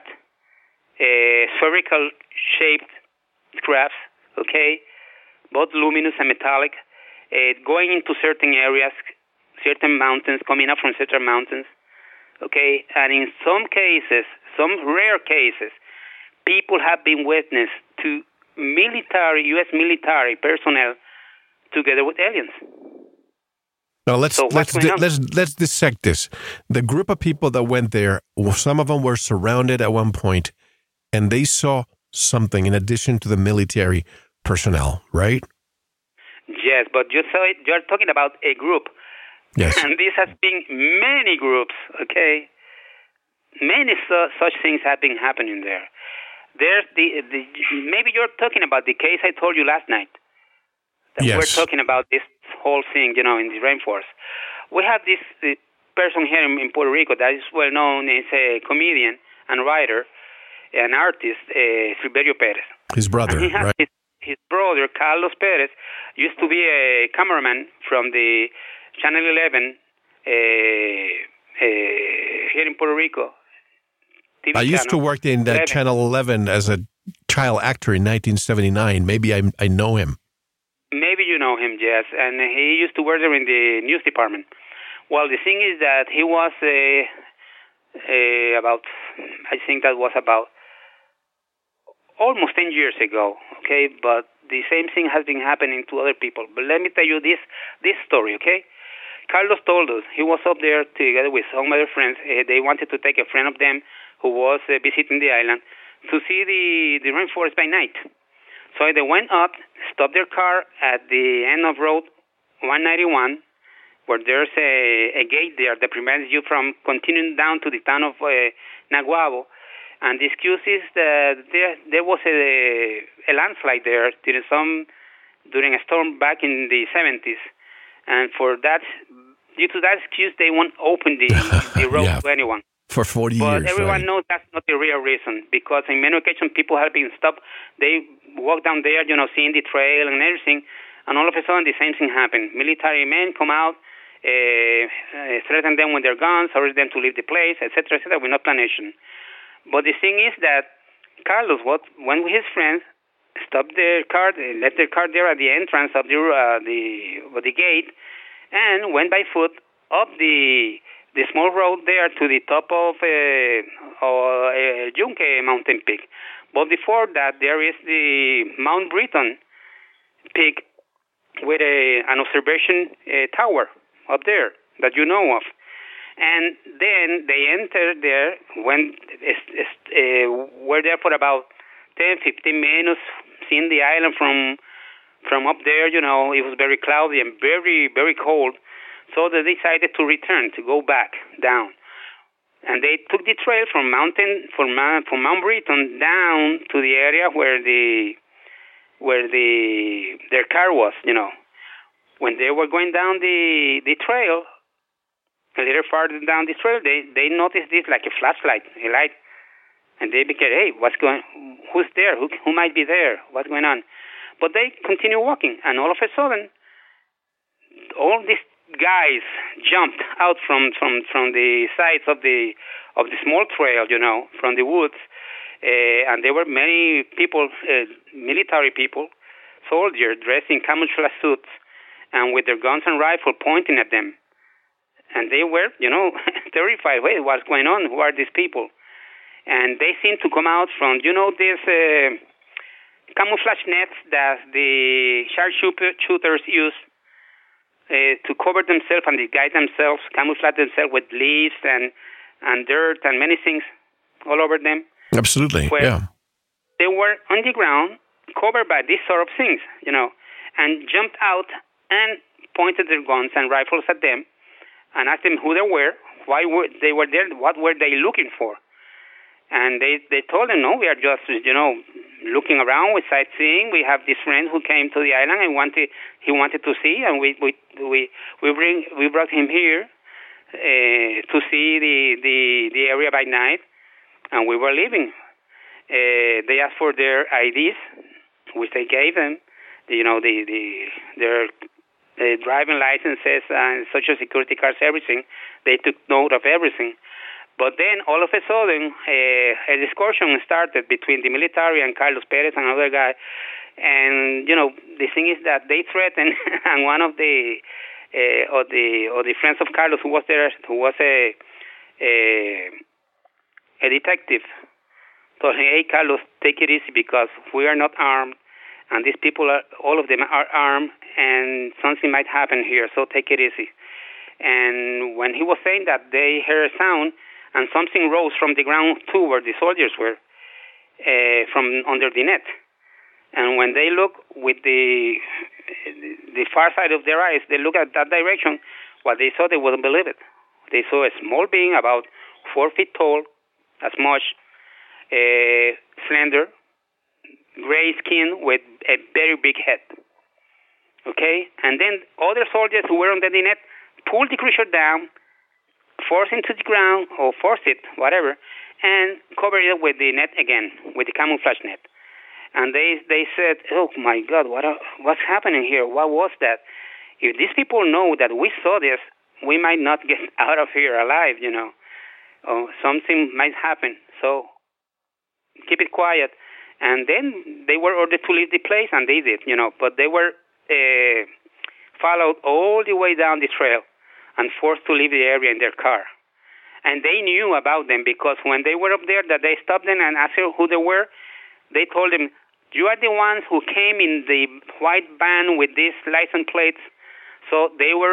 uh, spherical-shaped crafts, okay, both luminous and metallic, uh, going into certain areas, certain mountains, coming up from certain mountains, okay, and in some cases, some rare cases, people have been witness to military, U S military personnel together with aliens. Now let's so let's di- let's let's dissect this. The group of people that went there, well, some of them were surrounded at one point, and they saw something in addition to the military personnel, right? Yes, but you saw it, you're talking about a group. Yes, and this has been many groups. Okay, many su- such things have been happening there. There's the, the maybe you're talking about the case I told you last night. That yes. We're talking about this whole thing, you know, in the rainforest. We have this uh, person here in, in Puerto Rico that is well known. He's a comedian and writer, an artist, uh, Silverio Perez. His brother, he has right? His, his brother, Carlos Perez, used to be a cameraman from the Channel eleven uh, uh, here in Puerto Rico. T V I used channel. to work in uh, Channel eleven as a child actor in nineteen seventy-nine. Maybe I I know him. Maybe you know him, yes, and he used to work there in the news department. Well, the thing is that he was uh, uh, about, I think that was about almost ten years ago, okay? But the same thing has been happening to other people. But let me tell you this this story, okay? Carlos told us he was up there together with some other friends. Uh, they wanted to take a friend of them who was uh, visiting the island to see the, the rainforest by night. So they went up, stopped their car at the end of Road one ninety-one, where there's a, a gate there that prevents you from continuing down to the town of uh, Naguabo. And the excuse is that there, there was a, a landslide there during, some, during a storm back in the seventies. And for that, due to that excuse, they won't open the, the road yeah, to anyone. For forty but years, But everyone right. knows that's not the real reason, because on many occasions people have been stopped. They walk down there, you know, seeing the trail and everything, and all of a sudden the same thing happened. Military men come out, uh, uh, threaten them with their guns, order them to leave the place, et cetera, et cetera, with no explanation. But the thing is that Carlos, what, went with his friends, stopped their car, they left their car there at the entrance of the uh, the of the gate, and went by foot up the the small road there to the top of uh, uh, Yunque mountain peak. But before that, there is the Mount Britton peak with a, an observation uh, tower up there that you know of. And then they entered there, when uh, were there for about ten, fifteen minutes, seeing the island from from up there. You know, it was very cloudy and very, very cold. So they decided to return, to go back down. And they took the trail from mountain from Mount, from Mount Britton down to the area where the where the their car was. You know, when they were going down the the trail, a little farther down the trail, they they noticed this like a flashlight, a light, and they became, hey, what's going? Who's there? Who who might be there? What's going on? But they continue walking, and all of a sudden, all these guys jumped out from, from, from the sides of the of the small trail, you know, from the woods, uh, and there were many people, uh, military people, soldiers dressed in camouflage suits, and with their guns and rifles pointing at them, and they were, you know, terrified. Wait, what's going on? Who are these people? And they seemed to come out from, you know, these uh, camouflage nets that the sharpshooters use. Uh, to cover themselves and disguise themselves, camouflage themselves with leaves and, and dirt and many things all over them. Absolutely, yeah. They were on the ground, covered by these sort of things, you know, and jumped out and pointed their guns and rifles at them and asked them who they were, why were they were there, what were they looking for. And they, they told them, no, we are just, you know, looking around, we're sightseeing. We have this friend who came to the island and wanted he wanted to see, and we we we we bring we brought him here uh, to see the, the the area by night, and we were leaving. Uh, they asked for their I Ds, which they gave them, you know, the the their uh, driving licenses and social security cards, everything. They took note of everything. But then, all of a sudden, uh, a discussion started between the military and Carlos Perez, another guy. And, you know, the thing is that they threatened, and one of the uh, of the of the friends of Carlos, who was there, who was a a, a detective, told him, hey, Carlos, take it easy, because we are not armed, and these people, are, all of them are armed, and something might happen here, so take it easy. And when he was saying that, they heard a sound, and something rose from the ground too, where the soldiers were, uh, from under the net. And when they look with the the far side of their eyes, they look at that direction, what they saw, they wouldn't believe it. They saw a small being about four feet tall, as much, uh, slender, gray skin with a very big head. Okay? And then other soldiers who were under the net pulled the creature down, force it to the ground, or force it, whatever, and cover it with the net again, with the camouflage net. And they they said, oh, my God, what are, what's happening here? What was that? If these people know that we saw this, we might not get out of here alive, you know. Or something might happen. So keep it quiet. And then they were ordered to leave the place, and they did, you know. But they were uh, followed all the way down the trail and forced to leave the area in their car. And they knew about them, because when they were up there, that they stopped them and asked who they were, they told them, you are the ones who came in the white van with these license plates. So they were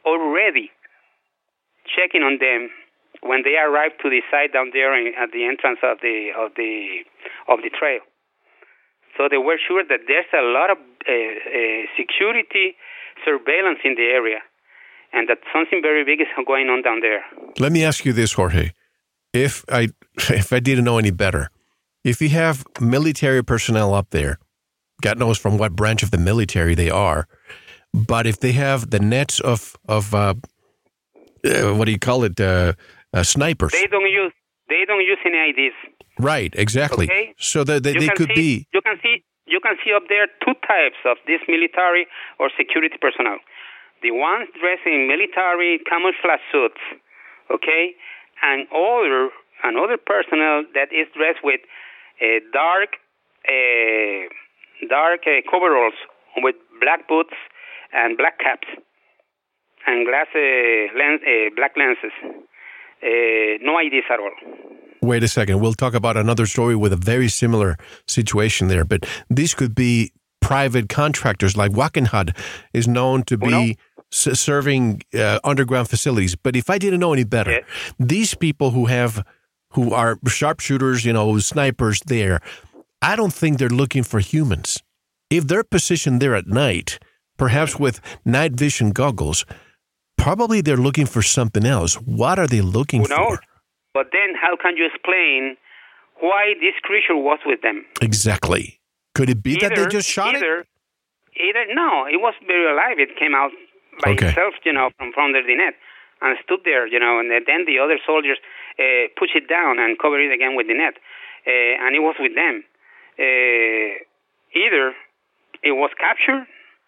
already checking on them when they arrive to the site down there in, at the entrance of the of the of the trail. So they were sure that there's a lot of uh, uh, security surveillance in the area, and that something very big is going on down there. Let me ask you this, Jorge. If I if I didn't know any better, if you have military personnel up there, God knows from what branch of the military they are, but if they have the nets of of uh, uh, what do you call it, uh, uh, snipers? They don't use they don't use any I Ds. Right, exactly. Okay? So that they, they could see, be. You can see you can see up there two types of this military or security personnel. The ones dressed in military camouflage suits, okay, and other another personnel that is dressed with uh, dark uh, dark uh, coveralls with black boots and black caps and glass uh, lens, uh, black lenses. Uh, no I Ds at all. Wait a second. We'll talk about another story with a very similar situation there. But these could be private contractors, like Wackenhut is known to be no. s- serving uh, underground facilities. But if I didn't know any better, yes. these people who have, who are sharpshooters, you know, snipers there, I don't think they're looking for humans. If they're positioned there at night, perhaps with night vision goggles, probably they're looking for something else. What are they looking Who knows? for? But then how can you explain why this creature was with them? Exactly. Could it be either, that they just shot either, it? Either, no, it was very alive. It came out by Okay. itself, you know, from, from under the net and stood there, you know, and then the other soldiers uh, pushed it down and covered it again with the net. Uh, and it was with them. Uh, either it was captured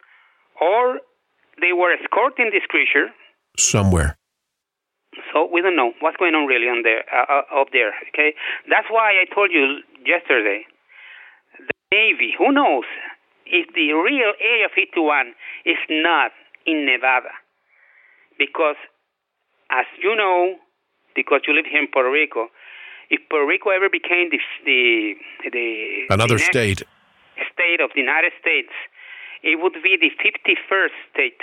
or they were escorting this creature Somewhere. So we don't know what's going on really on there, uh, uh, up there. Okay, that's why I told you yesterday. The Navy, who knows if the real Area fifty-one is not in Nevada, because as you know, because you live here in Puerto Rico, if Puerto Rico ever became the the, the Another the next state. state of the United States, it would be the fifty-first state,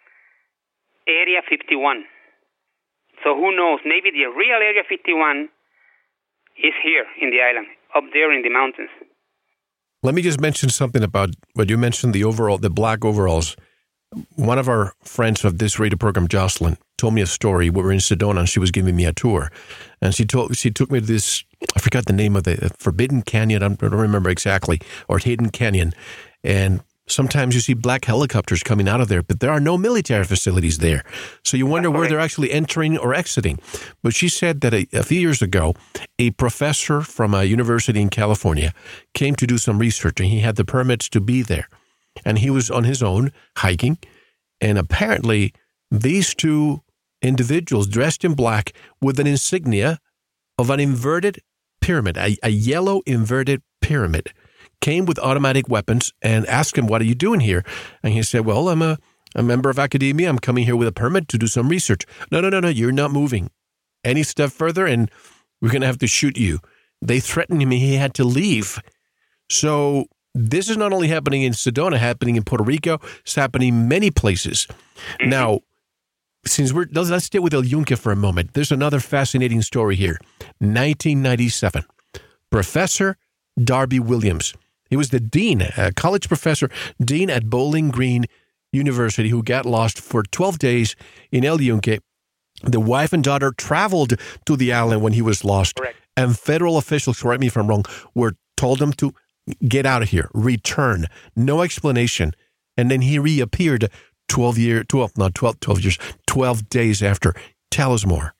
Area fifty-one. So who knows? Maybe the real Area fifty-one is here in the island, up there in the mountains. Let me just mention something about what you mentioned, the overall, the black overalls. One of our friends of this radio program, Jocelyn, told me a story. We were in Sedona and she was giving me a tour. And she told she took me to this, I forgot the name of the Forbidden Canyon, I don't remember exactly, or Hidden Canyon. And sometimes you see black helicopters coming out of there, but there are no military facilities there. So you wonder where they're actually entering or exiting. But she said that a, a few years ago, a professor from a university in California came to do some research, and he had the permits to be there. And he was on his own hiking, and apparently these two individuals dressed in black with an insignia of an inverted pyramid, a, a yellow inverted pyramid, came with automatic weapons and asked him, "What are you doing here?" And he said, "Well, I'm a, a member of academia. I'm coming here with a permit to do some research." "No, no, no, no, you're not moving any step further, and we're going to have to shoot you." They threatened him. He had to leave. So this is not only happening in Sedona, happening in Puerto Rico. It's happening in many places. Mm-hmm. Now, since we're, let's, let's stay with El Yunque for a moment. There's another fascinating story here. nineteen ninety-seven, Professor Darby Williams. He was the dean, a college professor, dean at Bowling Green University, who got lost for twelve days in El Yunque. The wife and daughter traveled to the island when he was lost. Correct. And federal officials, correct me if I'm wrong, were told him to get out of here, return, no explanation. And then he reappeared twelve years, twelve, not twelve, twelve years, twelve days after. Tell us more.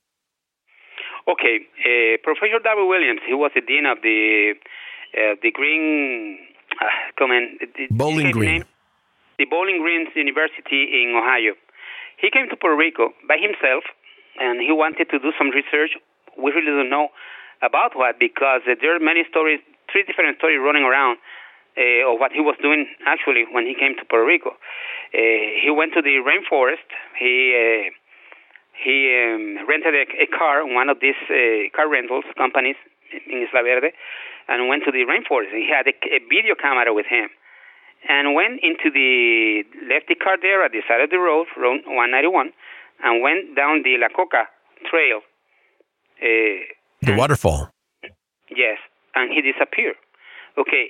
Okay, uh, Professor Darby Williams, he was the dean of the uh, the Green, uh, come on, the, Bowling Green, name? the Bowling Green University in Ohio. He came to Puerto Rico by himself, and he wanted to do some research. We really don't know about what, because uh, there are many stories, three different stories running around uh, of what he was doing actually when he came to Puerto Rico. Uh, he went to the rainforest. He uh, he um, rented a, a car, one of these uh, car rentals companies in Isla Verde, and went to the rainforest. He had a, a video camera with him, and went into the left the car there at the side of the road, road one ninety-one, and went down the La Coca trail. Uh, the waterfall. Yes, and he disappeared. Okay.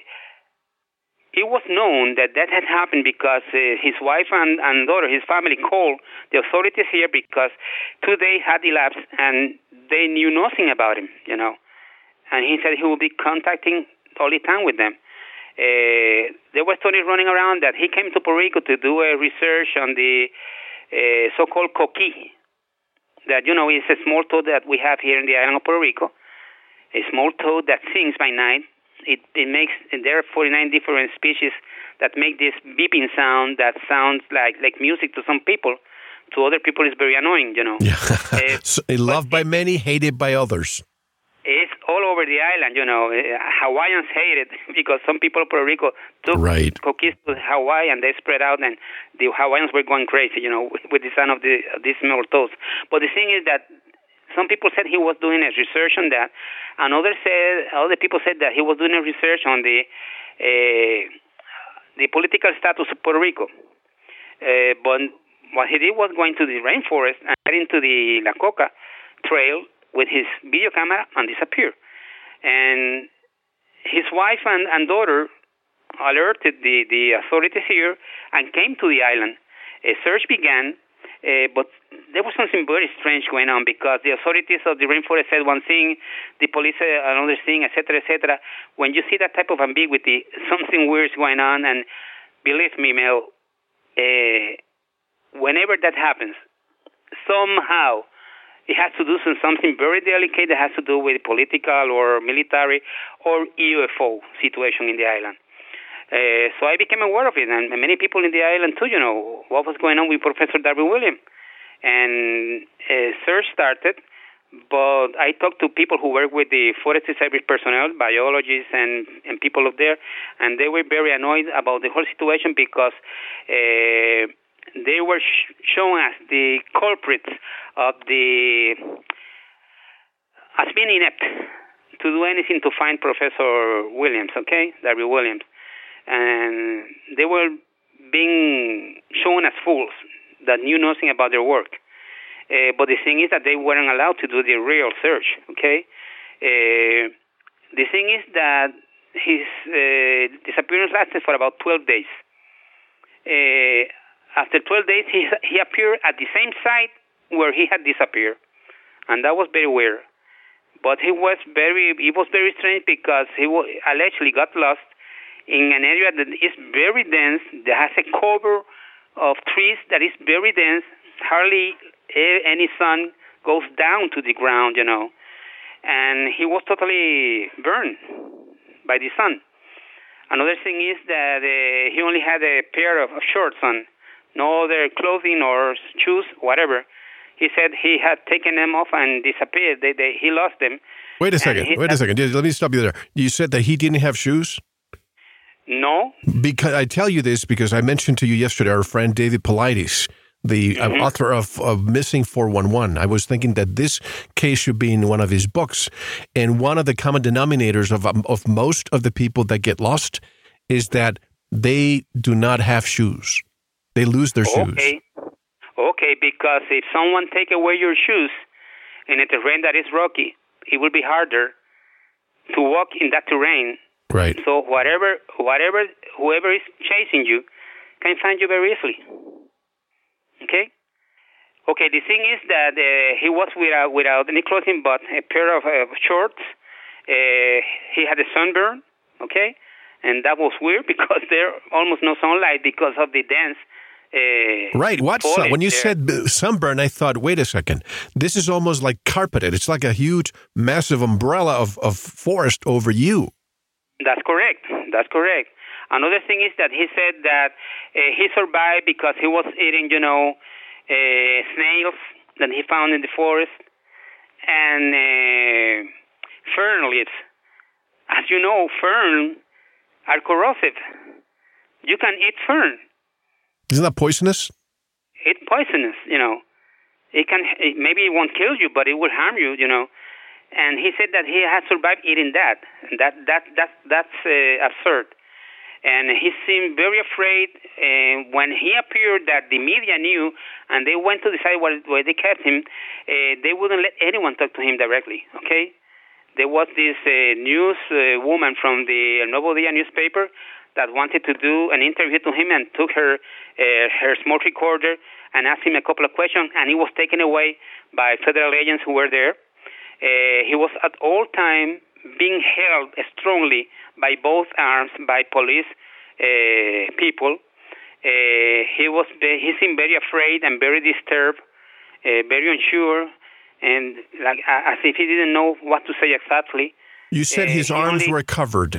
It was known that that had happened because uh, his wife and, and daughter, his family, called the authorities here because two days had elapsed and they knew nothing about him, you know. And he said he would be contacting all the time with them. Uh, there were stories running around that he came to Puerto Rico to do a research on the uh, so-called coqui, that, you know, is a small toad that we have here in the island of Puerto Rico, a small toad that sings by night. It, it makes, there are forty-nine different species that make this beeping sound that sounds like, like music to some people. To other people, it's very annoying, you know. Yeah. uh, so, loved by many, hated by others. It's all over the island, you know. Uh, Hawaiians hate it because some people in Puerto Rico took right. coquis to Hawaii and they spread out, and the Hawaiians were going crazy, you know, with the sound of the of these small toads. But the thing is that some people said he was doing a research on that, and others said, other people said that he was doing a research on the uh, the political status of Puerto Rico. Uh, but what he did was going to the rainforest and get into the La Coca trail with his video camera and disappear. And his wife and, and daughter alerted the, the authorities here and came to the island. A search began. Uh, but there was something very strange going on because the authorities of the rainforest said one thing, the police said another thing, et cetera, et cetera. When you see that type of ambiguity, something weird is going on. And believe me, Mel, uh, whenever that happens, somehow it has to do with something very delicate that has to do with political or military or U F O situation in the island. Uh, so I became aware of it, and many people in the island too, you know, what was going on with Professor Darby Williams. And a search started, but I talked to people who work with the Forest Service personnel, biologists and, and people up there, and they were very annoyed about the whole situation because uh, they were sh- shown as the culprits of the, as being inept to do anything to find Professor Williams, okay, Darby Williams. And they were being shown as fools that knew nothing about their work. Uh, but the thing is that they weren't allowed to do the real search, okay? Uh, the thing is that his uh, disappearance lasted for about twelve days. Uh, after twelve days, he, he appeared at the same site where he had disappeared. And that was very weird. But he was very, it was very strange because he w- allegedly got lost in an area that is very dense, that has a cover of trees that is very dense. Hardly any sun goes down to the ground, you know. And he was totally burned by the sun. Another thing is that uh, he only had a pair of shorts on, no other clothing or shoes, whatever. He said he had taken them off and disappeared. They, they, he lost them. Wait a second. Wait a second. Let me stop you there. You said that he didn't have shoes? No. Because I tell you this because I mentioned to you yesterday our friend David Paulides, the mm-hmm. uh, author of, of Missing four one one. I was thinking that this case should be in one of his books. And one of the common denominators of, um, of most of the people that get lost is that they do not have shoes. They lose their shoes. Okay. Okay, because if someone take away your shoes in a terrain that is rocky, it will be harder to walk in that terrain. Right. So whatever, whatever, whoever is chasing you can find you very easily. Okay? Okay, the thing is that uh, he was without, without any clothing but a pair of uh, shorts. Uh, he had a sunburn, okay? And that was weird because there almost no sunlight because of the dense uh, Right. What sun? When you there. said sunburn, I thought, wait a second. This is almost like carpeted. It's like a huge, massive umbrella of, of forest over you. That's correct. That's correct. Another thing is that he said that uh, he survived because he was eating, you know, uh, snails that he found in the forest and uh, fern leaves. As you know, fern are corrosive. You can eat fern. Isn't that poisonous? It's poisonous, you know. It can it, maybe it won't kill you, but it will harm you, you know. And he said that he has survived eating that. And that that that that's uh, absurd. And he seemed very afraid. And when he appeared that the media knew, and they went to decide where, where they kept him, uh, they wouldn't let anyone talk to him directly, okay? There was this uh, news uh, woman from the Nuevo Dia newspaper that wanted to do an interview to him and took her uh, her small recorder and asked him a couple of questions, and he was taken away by federal agents who were there. Uh, he was at all time being held strongly by both arms by police uh, people. Uh, he was he seemed very afraid and very disturbed, uh, very unsure, and like as if he didn't know what to say exactly. You said uh, his arms only, were covered.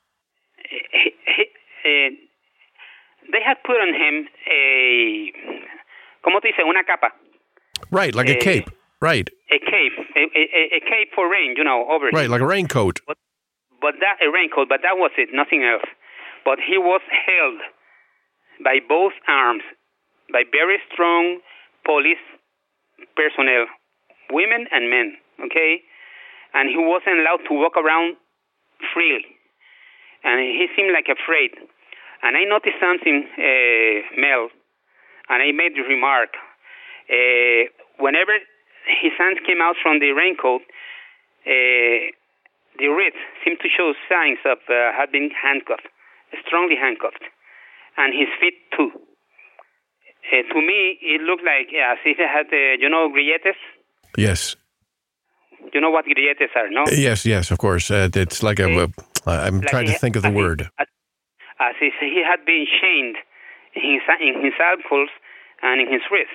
He, he, uh, they had put on him a, ¿cómo te dice? Una capa. Right, like uh, a cape. Right. A cape, a, a, a cape for rain, you know, over Right, him. like a raincoat. But, but that a raincoat, but that was it, nothing else. But he was held by both arms, by very strong police personnel, women and men, okay? And he wasn't allowed to walk around freely. And he seemed like afraid. And I noticed something, uh, Mel, and I made the remark. Uh, whenever his hands came out from the raincoat, uh, the wrist seemed to show signs of uh, had been handcuffed, strongly handcuffed, and his feet too. Uh, to me, it looked like as if it had, uh, you know, grilletes? Yes. You know what grilletes are, no? Yes, yes, of course. Uh, it's like a, uh, I'm like trying to think of the as word. He, as, as if he had been chained in his, in his ankles and in his wrists.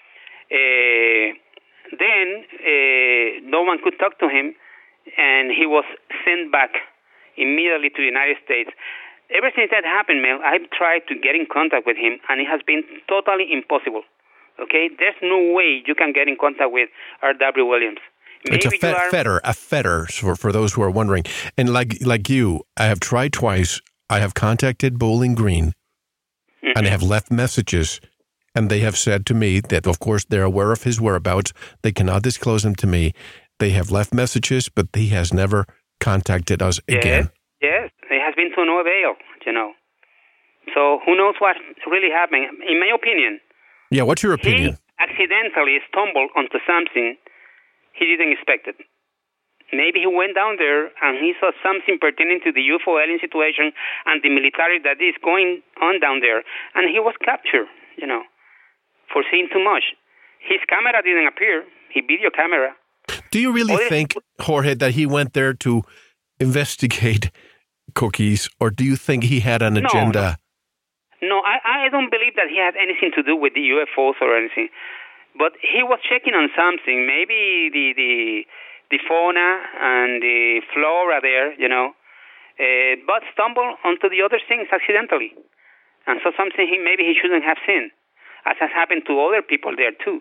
Uh, then uh, no one could talk to him, and he was sent back immediately to the United States. Ever since that happened, Mel, I've tried to get in contact with him, and it has been totally impossible. Okay? There's no way you can get in contact with R W. Williams. Maybe it's a fe- are- fetter, a fetter, for, for those who are wondering. And like like you, I have tried twice. I have contacted Bowling Green, mm-hmm. and I have left messages, and they have said to me that, of course, they're aware of his whereabouts. They cannot disclose them to me. They have left messages, but he has never contacted us yes, again. Yes, it has been to no avail, you know. So who knows what's really happening? In my opinion. Yeah, what's your opinion? He accidentally stumbled onto something he didn't expect it. Maybe he went down there and he saw something pertaining to the U F O alien situation and the military that is going on down there, and he was captured, you know, for seeing too much. His camera didn't appear, his video camera. Do you really Other think, Jorge, that he went there to investigate cookies, or do you think he had an agenda? No, no I, I don't believe that he had anything to do with the U F Os or anything. But he was checking on something, maybe the the, the fauna and the flora there, you know, uh, but stumbled onto the other things accidentally. And so something he maybe he shouldn't have seen, as has happened to other people there too.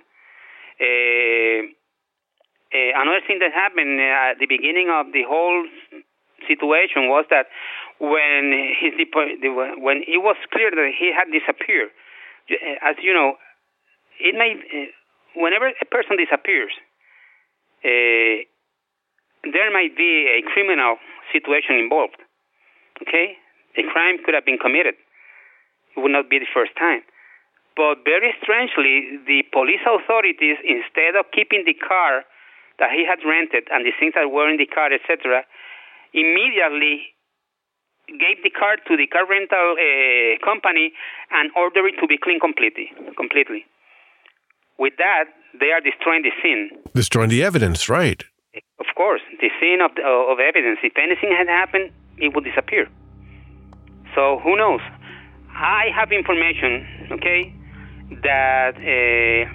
Uh, uh, another thing that happened at the beginning of the whole situation was that when his when it was clear that he had disappeared, as you know, it may uh, whenever a person disappears, uh, there might be a criminal situation involved. Okay, a crime could have been committed. It would not be the first time. But very strangely, the police authorities, instead of keeping the car that he had rented and the things that were in the car, et cetera, immediately gave the car to the car rental uh, company and ordered it to be cleaned completely. Completely. With that, they are destroying the scene. Destroying the evidence, right? Of course, the scene of the, of evidence. If anything had happened, it would disappear. So who knows? I have information, okay, that... Uh,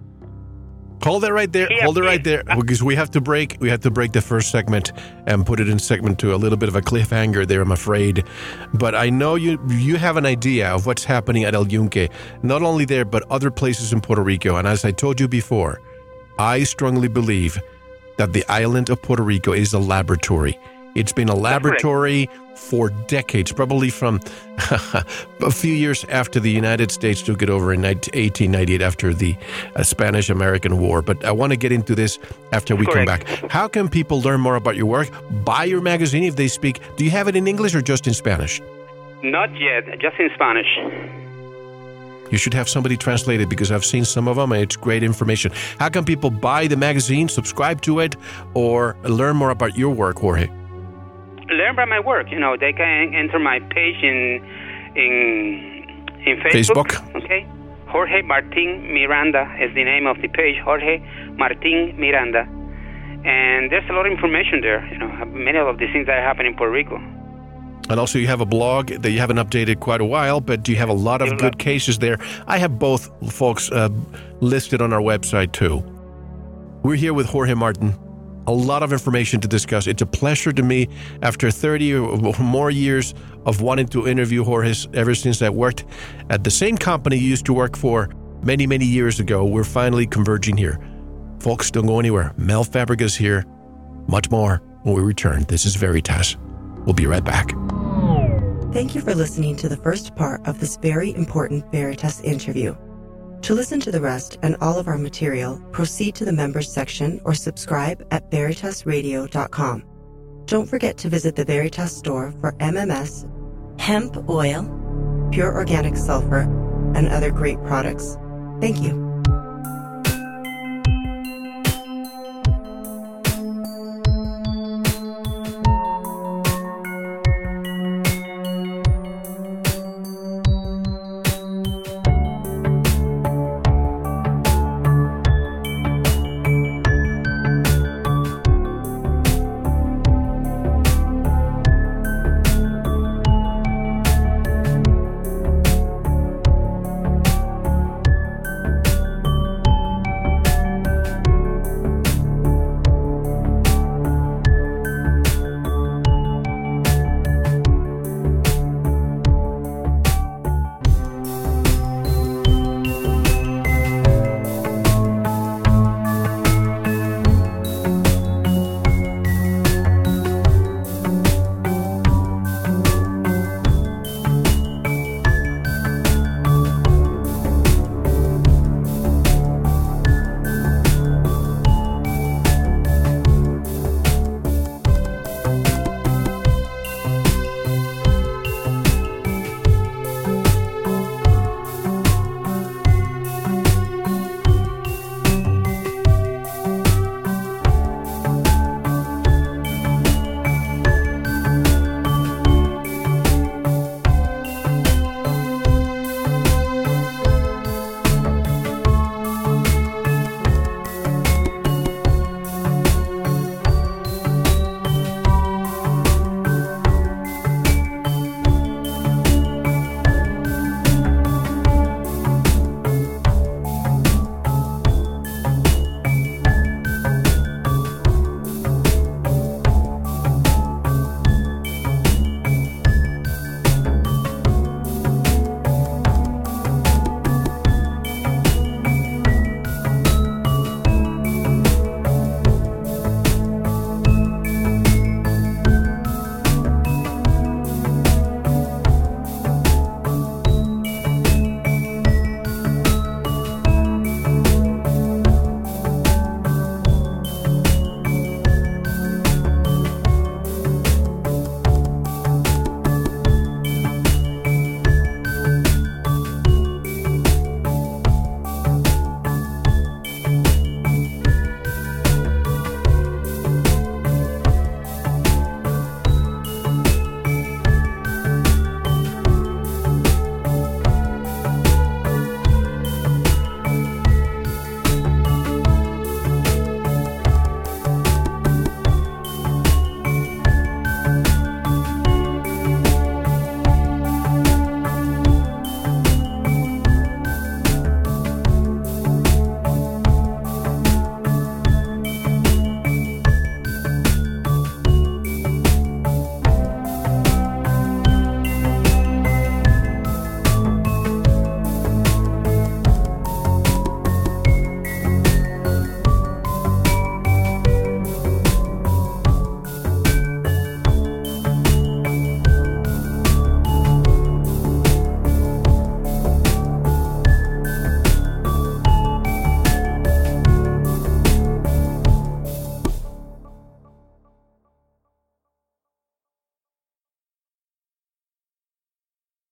Hold that right there. Hold it right there, because we have to break. We have to break the first segment and put it in segment two. A little bit of a cliffhanger there, I'm afraid. But I know you you have an idea of what's happening at El Yunque, not only there, but other places in Puerto Rico. And as I told you before, I strongly believe that the island of Puerto Rico is a laboratory. It's been a laboratory for decades, probably from a few years after the United States took it over in eighteen ninety-eight after the uh, Spanish-American War. But I want to get into this after we come back. How can people learn more about your work? Buy your magazine if they speak. Do you have it in English or just in Spanish? Not yet, just in Spanish. You should have somebody translate it because I've seen some of them and it's great information. How can people buy the magazine, subscribe to it, or learn more about your work, Jorge? Learn about my work. You know, they can enter my page in in in Facebook. Facebook. Okay. Jorge Martin Miranda is the name of the page. Jorge Martin Miranda. And there's a lot of information there. You know, many of the things that happen in Puerto Rico. And also you have a blog that you haven't updated quite a while, but you have a lot of good cases there. I have both folks uh, listed on our website too. We're here with Jorge Martin. A lot of information to discuss. It's a pleasure to me after thirty or more years of wanting to interview Jorge, ever since I worked at the same company you used to work for many, many years ago. We're finally converging here. Folks, don't go anywhere. Mel Fabregas here. Much more when we return. This is Veritas. We'll be right back. Thank you for listening to the first part of this very important Veritas interview. To listen to the rest and all of our material, proceed to the members section or subscribe at veritas radio dot com. Don't forget to visit the Veritas store for M M S, hemp oil, pure organic sulfur, and other great products. Thank you.